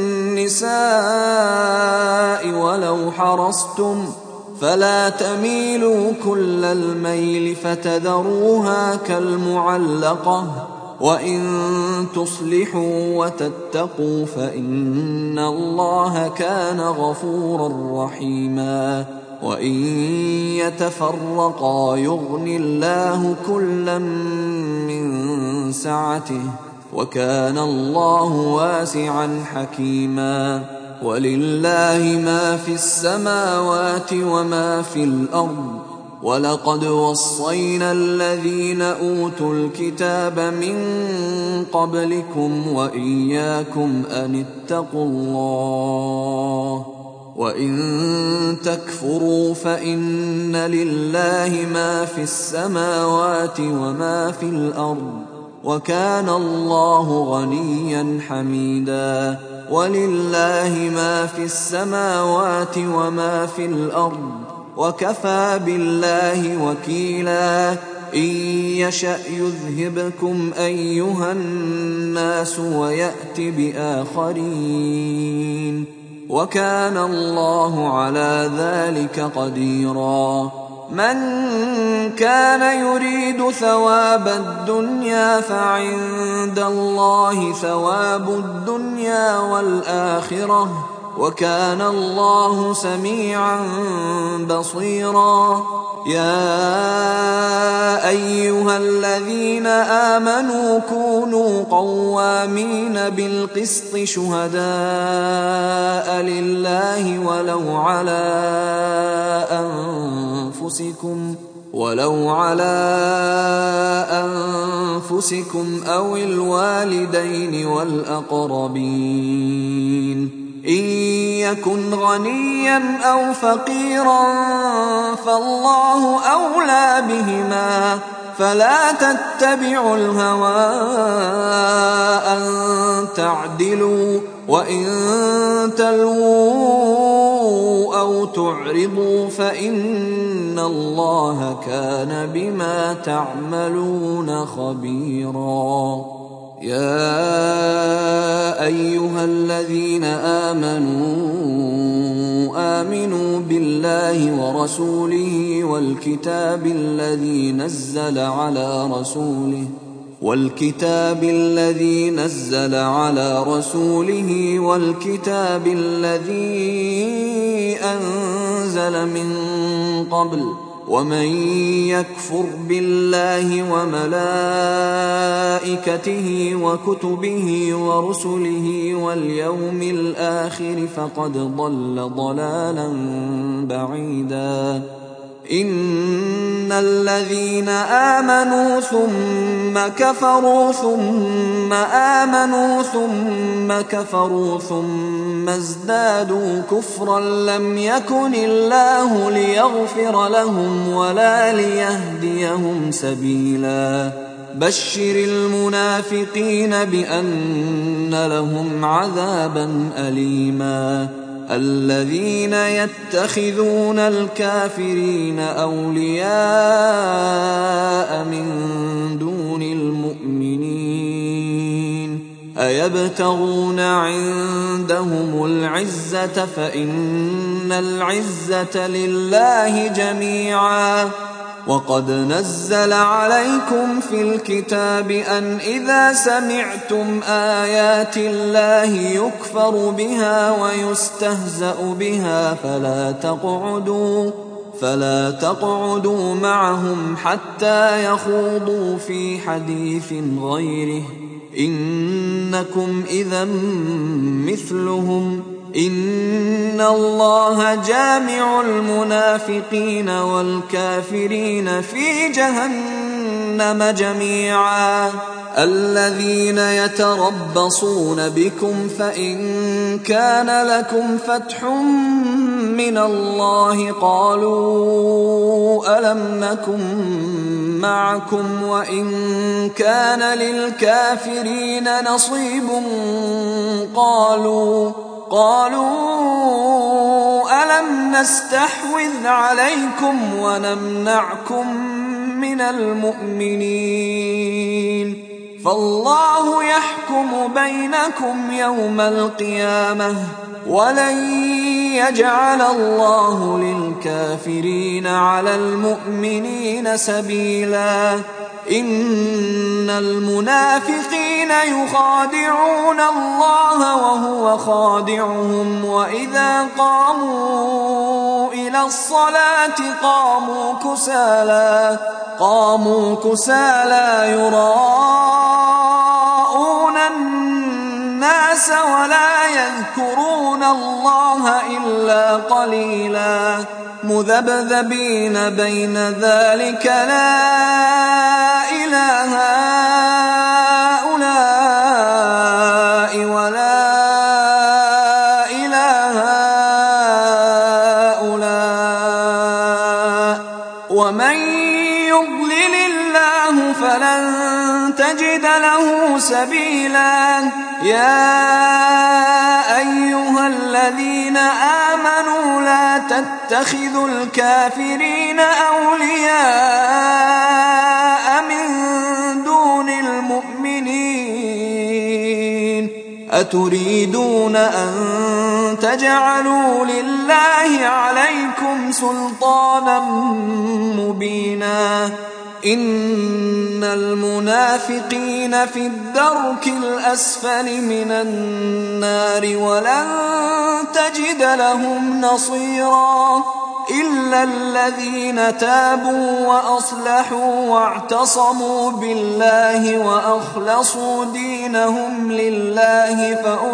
النساء ولو حرصتم فلا تميلوا كل الميل فتذروها كالمعلقة وإن تصلحوا وتتقوا فإن الله كان غفورا رحيما وإن يتفرقا يغن الله كلا من سعته وكان الله واسعا حكيما ولله ما في السماوات وما في الأرض ولقد وصينا الذين أوتوا الكتاب من قبلكم وإياكم أن اتقوا الله وإن تكفروا فإن لله ما في السماوات وما في الأرض وكان الله غنيا حميدا ولله ما في السماوات وما في الأرض وكفى بالله وكيلا إن يشأ يذهبكم أيها الناس ويأت بآخرين وكان الله على ذلك قديرا من كان يريد ثواب الدنيا فعند الله ثواب الدنيا والآخرة وكان الله سميعا بصيرا يا أيها الذين آمنوا كونوا قوامين بالقسط شهداء لله ولو على أنفسكم أو الوالدين والأقربين إن يكن غنيا أو فقيرا فالله أولى بهما فلا تتبعوا الهوى أن تعدلوا وإن تلووا أو تعرضوا فإن الله كان بما تعملون خبيرا يا أيها الذين آمنوا بالله ورسوله والكتاب الذي نزل على رسوله والكتاب الذي أنزل من قبل ومن يكفر بالله وملائكته وكتبه ورسله واليوم الآخر فقد ضل ضلالا بعيدا. إن الذين آمنوا ثم كفروا ثم آمنوا ثم كفروا ثم ازدادوا كفرا لم يكن الله ليغفر لهم ولا ليهديهم سبيلا. بشر المنافقين بأن لهم عذابا أليما. الذين يتخذون الكافرين أولياء من دون المؤمنين أيبتغون عندهم العزة فإن العزة لله جميعا. وقد نزل عليكم في الكتاب أن إذا سمعتم آيات الله يكفر بها ويستهزأ بها فلا تقعدوا معهم حتى يخوضوا في حديث غيره إنكم إذا مثلهم. إن الله جامع المنافقين والكافرين في جهنم جميعا. الذين يتربصون بكم فإن كان لكم فتح من الله قالوا ألم نكن معكم وإن كان للكافرين نصيب قالوا ألم نستحوذ عليكم ونمنعكم من المؤمنين فالله يحكم بينكم يوم القيامة ولن يجعل الله للكافرين على المؤمنين سبيلا. إن المنافقين يخادعون الله وهو خادعهم وإذا قاموا إلى الصلاة قاموا كسالى يراءون الناس ولا يذكرون الله إلا قليلا. مذبذبين بين ذلك لا إله هؤلاء ولا إله هؤلاء ومن يضلل الله فلن تجد له سبيلا. يا أيها الذين آمنوا لا تتخذوا الكافرين أولياء من دون المؤمنين أتريدون أن تجعلوا لله عليكم سلطانا مبينا. إن المنافقين في الدرك الأسفل من النار ولن تجد لهم نصيرا إلا الذين تابوا وأصلحوا واعتصموا بالله وأخلصوا دينهم لله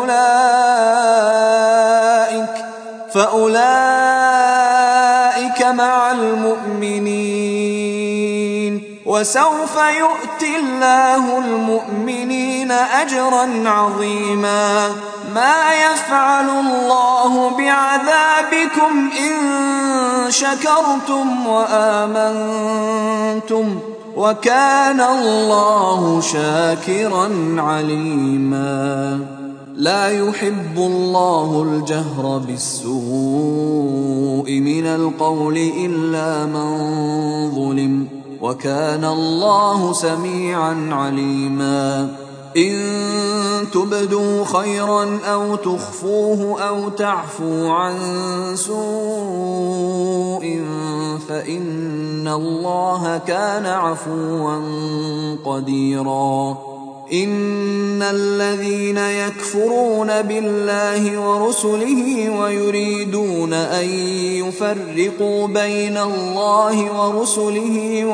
فأولئك مع المؤمنين وسوف يؤتي الله المؤمنين أجرا عظيما. ما يفعل الله بعذابكم إن شكرتم وآمنتم وكان الله شاكرا عليما. لا يحب الله الجهر بالسوء من القول إلا من ظلم وكان الله سميعا عليما. إن تبدوا خيرا أو تخفوه أو تعفوا عن سوء فإن الله كان عفوا قديرا. إن الذين يكفرون بالله ورسله ويريدون أن يفرقوا بين الله ورسله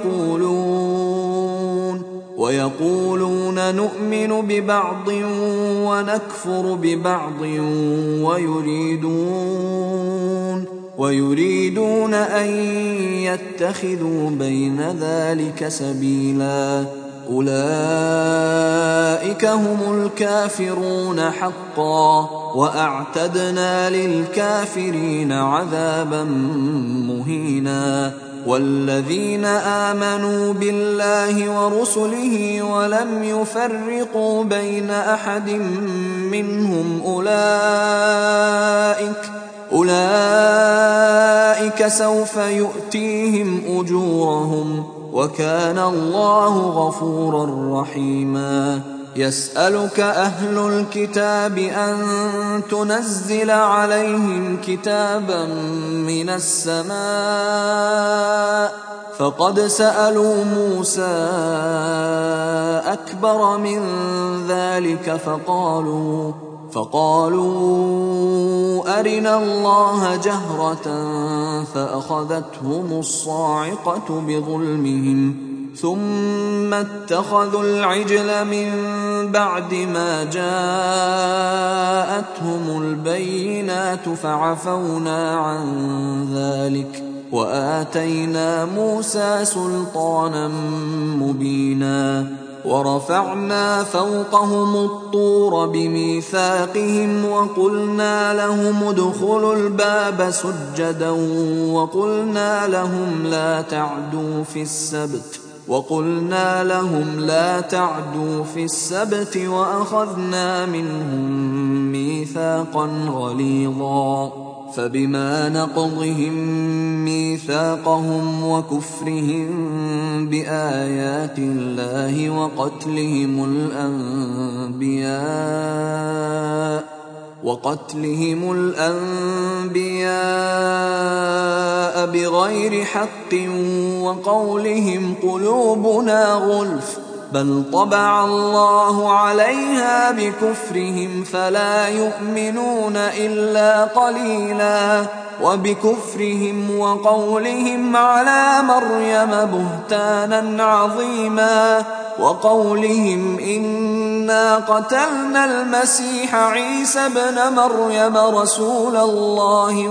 ويقولون نؤمن ببعض ونكفر ببعض ويريدون أن يتخذوا بين ذلك سبيلا أولئك هم الكافرون حقا وأعتدنا للكافرين عذابا مهينا والذين آمنوا بالله ورسله ولم يفرقوا بين أحد منهم أولئك سوف يؤتيهم أجورهم وكان الله غفورا رحيما يسألك أهل الكتاب أن تنزل عليهم كتابا من السماء فقد سألوا موسى أكبر من ذلك فقالوا أرنا الله جهرة فأخذتهم الصاعقة بظلمهم ثم اتخذوا العجل من بعد ما جاءتهم البينات فعفونا عن ذلك وآتينا موسى سلطانا مبينا ورفعنا فوقهم الطور بميثاقهم وقلنا لهم ادخلوا الباب سجدا وقلنا لهم لا تعدوا في السبت وأخذنا منهم ميثاقا غليظا فبما نقضهم ميثاقهم وكفرهم بآيات الله وقتلهم الأنبياء بغير حق وقولهم قلوبنا غلف بل طبع الله عليها بكفرهم فلا يؤمنون إلا قليلا وبكفرهم وقولهم على مريم بهتانا عظيما وقولهم إنا قتلنا المسيح عيسى ابن مريم رسول الله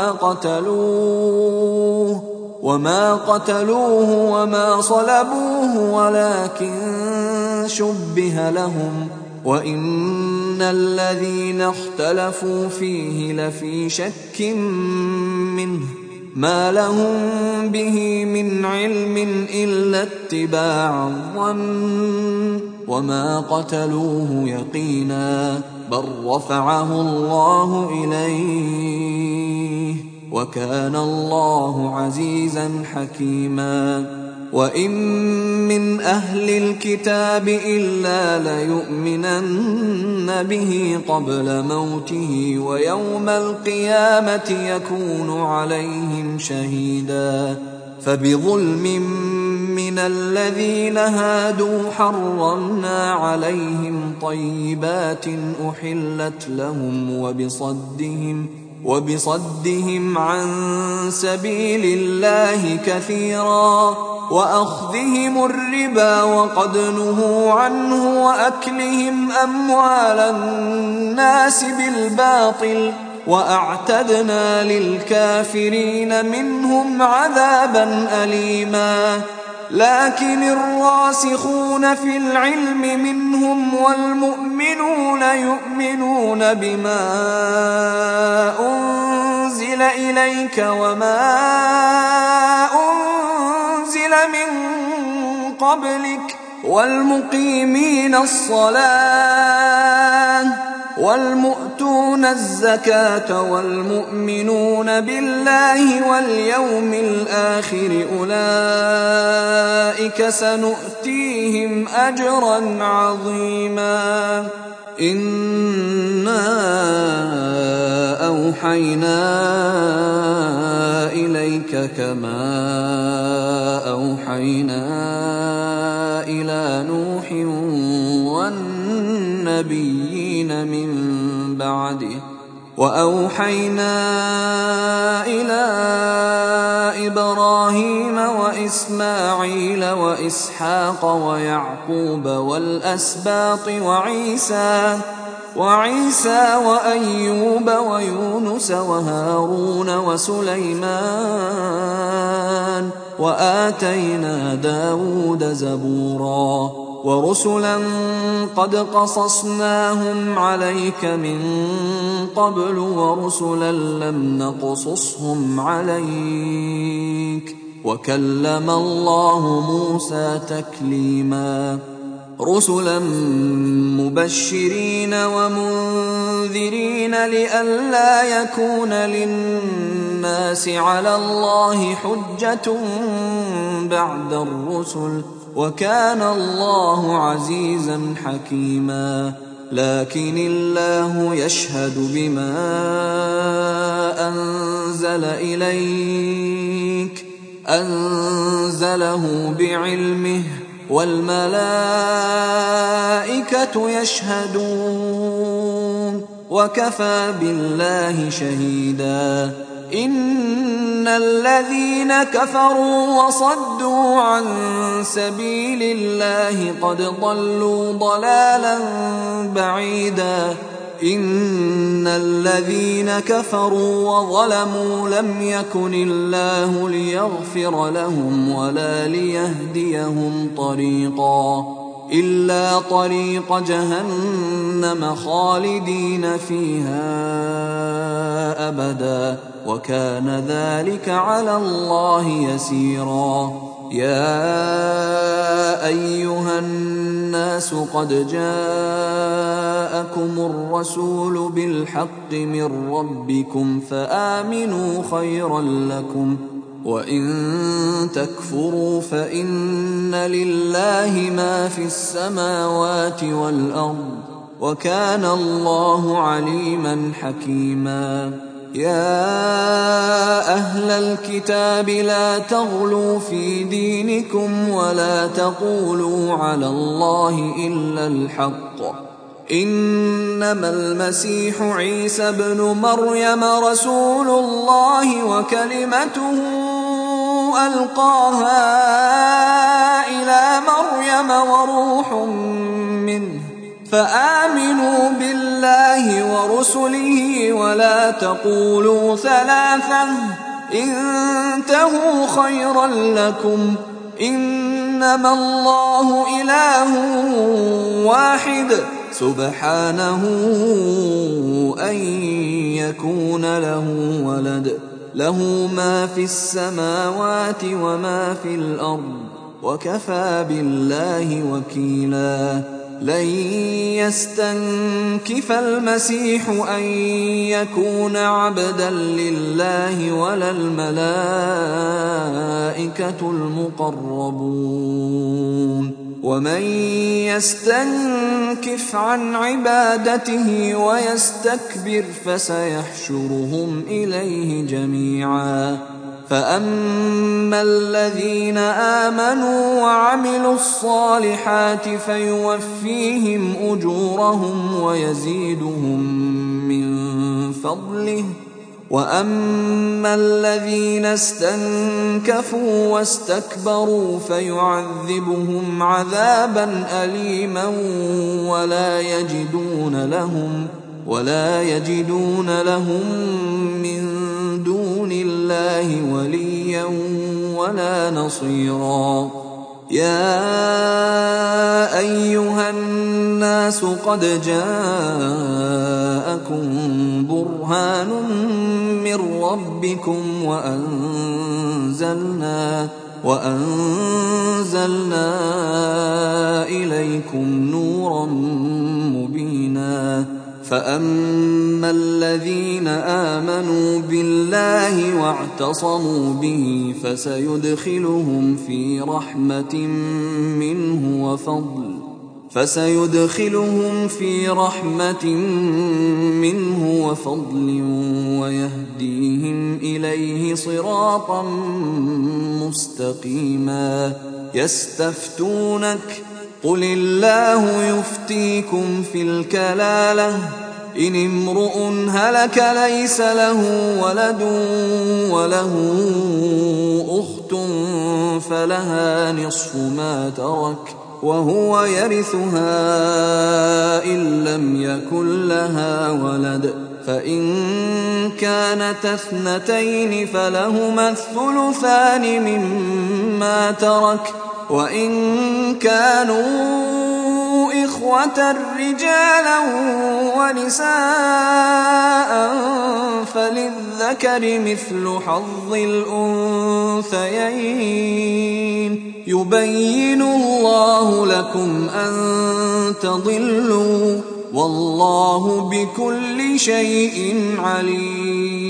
وما قتلوه وما صلبوه ولكن شبه لهم وإن الذين اختلفوا فيه لفي شك منه ما لهم به من علم إلا اتباع الظن وما قتلوه يقينا بل رفعه الله إليه وكان الله عزيزا حكيما وإن من أهل الكتاب إلا ليؤمنن به قبل موته ويوم القيامة يكون عليهم شهيدا فبظلم من الذين هادوا حرمنا عليهم طيبات أحلت لهم وبصدهم عن سبيل الله كثيرا وأخذهم الربا وقد نهوا عنه وأكلهم أموال الناس بالباطل وأعتدنا للكافرين منهم عذابا أليما لكن الراسخون في العلم منهم والمؤمنون يؤمنون بما أنزل إليك وما أنزل من قبلك والمقيمين الصلاة والمؤتون الزكاة والمؤمنون بالله واليوم الآخر أولئك سنؤتيهم أجرا عظيما إنا أوحينا إليك كما أوحينا إلى نوح والنبيين من بعده وأوحينا إلى إبراهيم وإسماعيل وإسحاق ويعقوب والأسباط وعيسى وأيوب ويونس وهارون وسليمان وآتينا داود زبورا ورسلا قد قصصناهم عليك من قبل ورسلا لم نقصصهم عليك وكلم الله موسى تكليما رسلا مبشرين ومنذرين لئلا يكون للناس على الله حجة بعد الرسل وكان الله عزيزا حكيما لكن الله يشهد بما أنزل إليك أنزله بعلمه والملائكة يشهدون وكفى بالله شهيدا إن الذين كفروا وصدوا عن سبيل الله قد ضلوا ضلالا بعيدا إن الذين كفروا وظلموا لم يكن الله ليغفر لهم ولا ليهديهم طريقا إلا طريق جهنم خالدين فيها أبدا وكان ذلك على الله يسيرا يا أيها الناس قد جاءكم الرسول بالحق من ربكم فآمنوا خيرا لكم وإن تكفروا فإن لله ما في السماوات والأرض وكان الله عليما حكيما يا أهل الكتاب لا تغلوا في دينكم ولا تقولوا على الله إلا الحق إنما المسيح عيسى بن مريم رسول الله وكلمته ألقاها إلى مريم وروح منه فآمنوا بالله ورسله ولا تقولوا ثلاثة انتهوا خيرا لكم إنما الله إله واحد سبحانه أن يكون له ولد له ما في السماوات وما في الأرض وكفى بالله وكيلا لن يستنكف المسيح أن يكون عبدا لله ولا الملائكة المقربون ومن يستنكف عن عبادته ويستكبر فسيحشرهم إليه جميعا فأما الذين آمنوا وعملوا الصالحات فيوفيهم أجورهم ويزيدهم من فضله وأما الذين استنكفوا واستكبروا فيعذبهم عذابا أليما ولا يجدون لهم من دون الله وليا ولا نصيرا يا أيها الناس قد جاءكم برهان من ربكم وأنزلنا إليكم نورا مبينا فأما الذين آمنوا بالله واعتصموا به فسيدخلهم في رحمة منه وفضل ويهديهم إليه صراطا مستقيما يستفتونك قل الله يفتيكم في الكلالة إن امرؤ هلك ليس له ولد وله أخت فلها نصف ما ترك وهو يرثها إن لم يكن لها ولد فإن كانت اثنتين فلهما الثلثان مما ترك وإن كانوا إخوة رجالا ونساء فللذكر مثل حظ الأنثيين يبين الله لكم أن تضلوا والله بكل شيء عليم.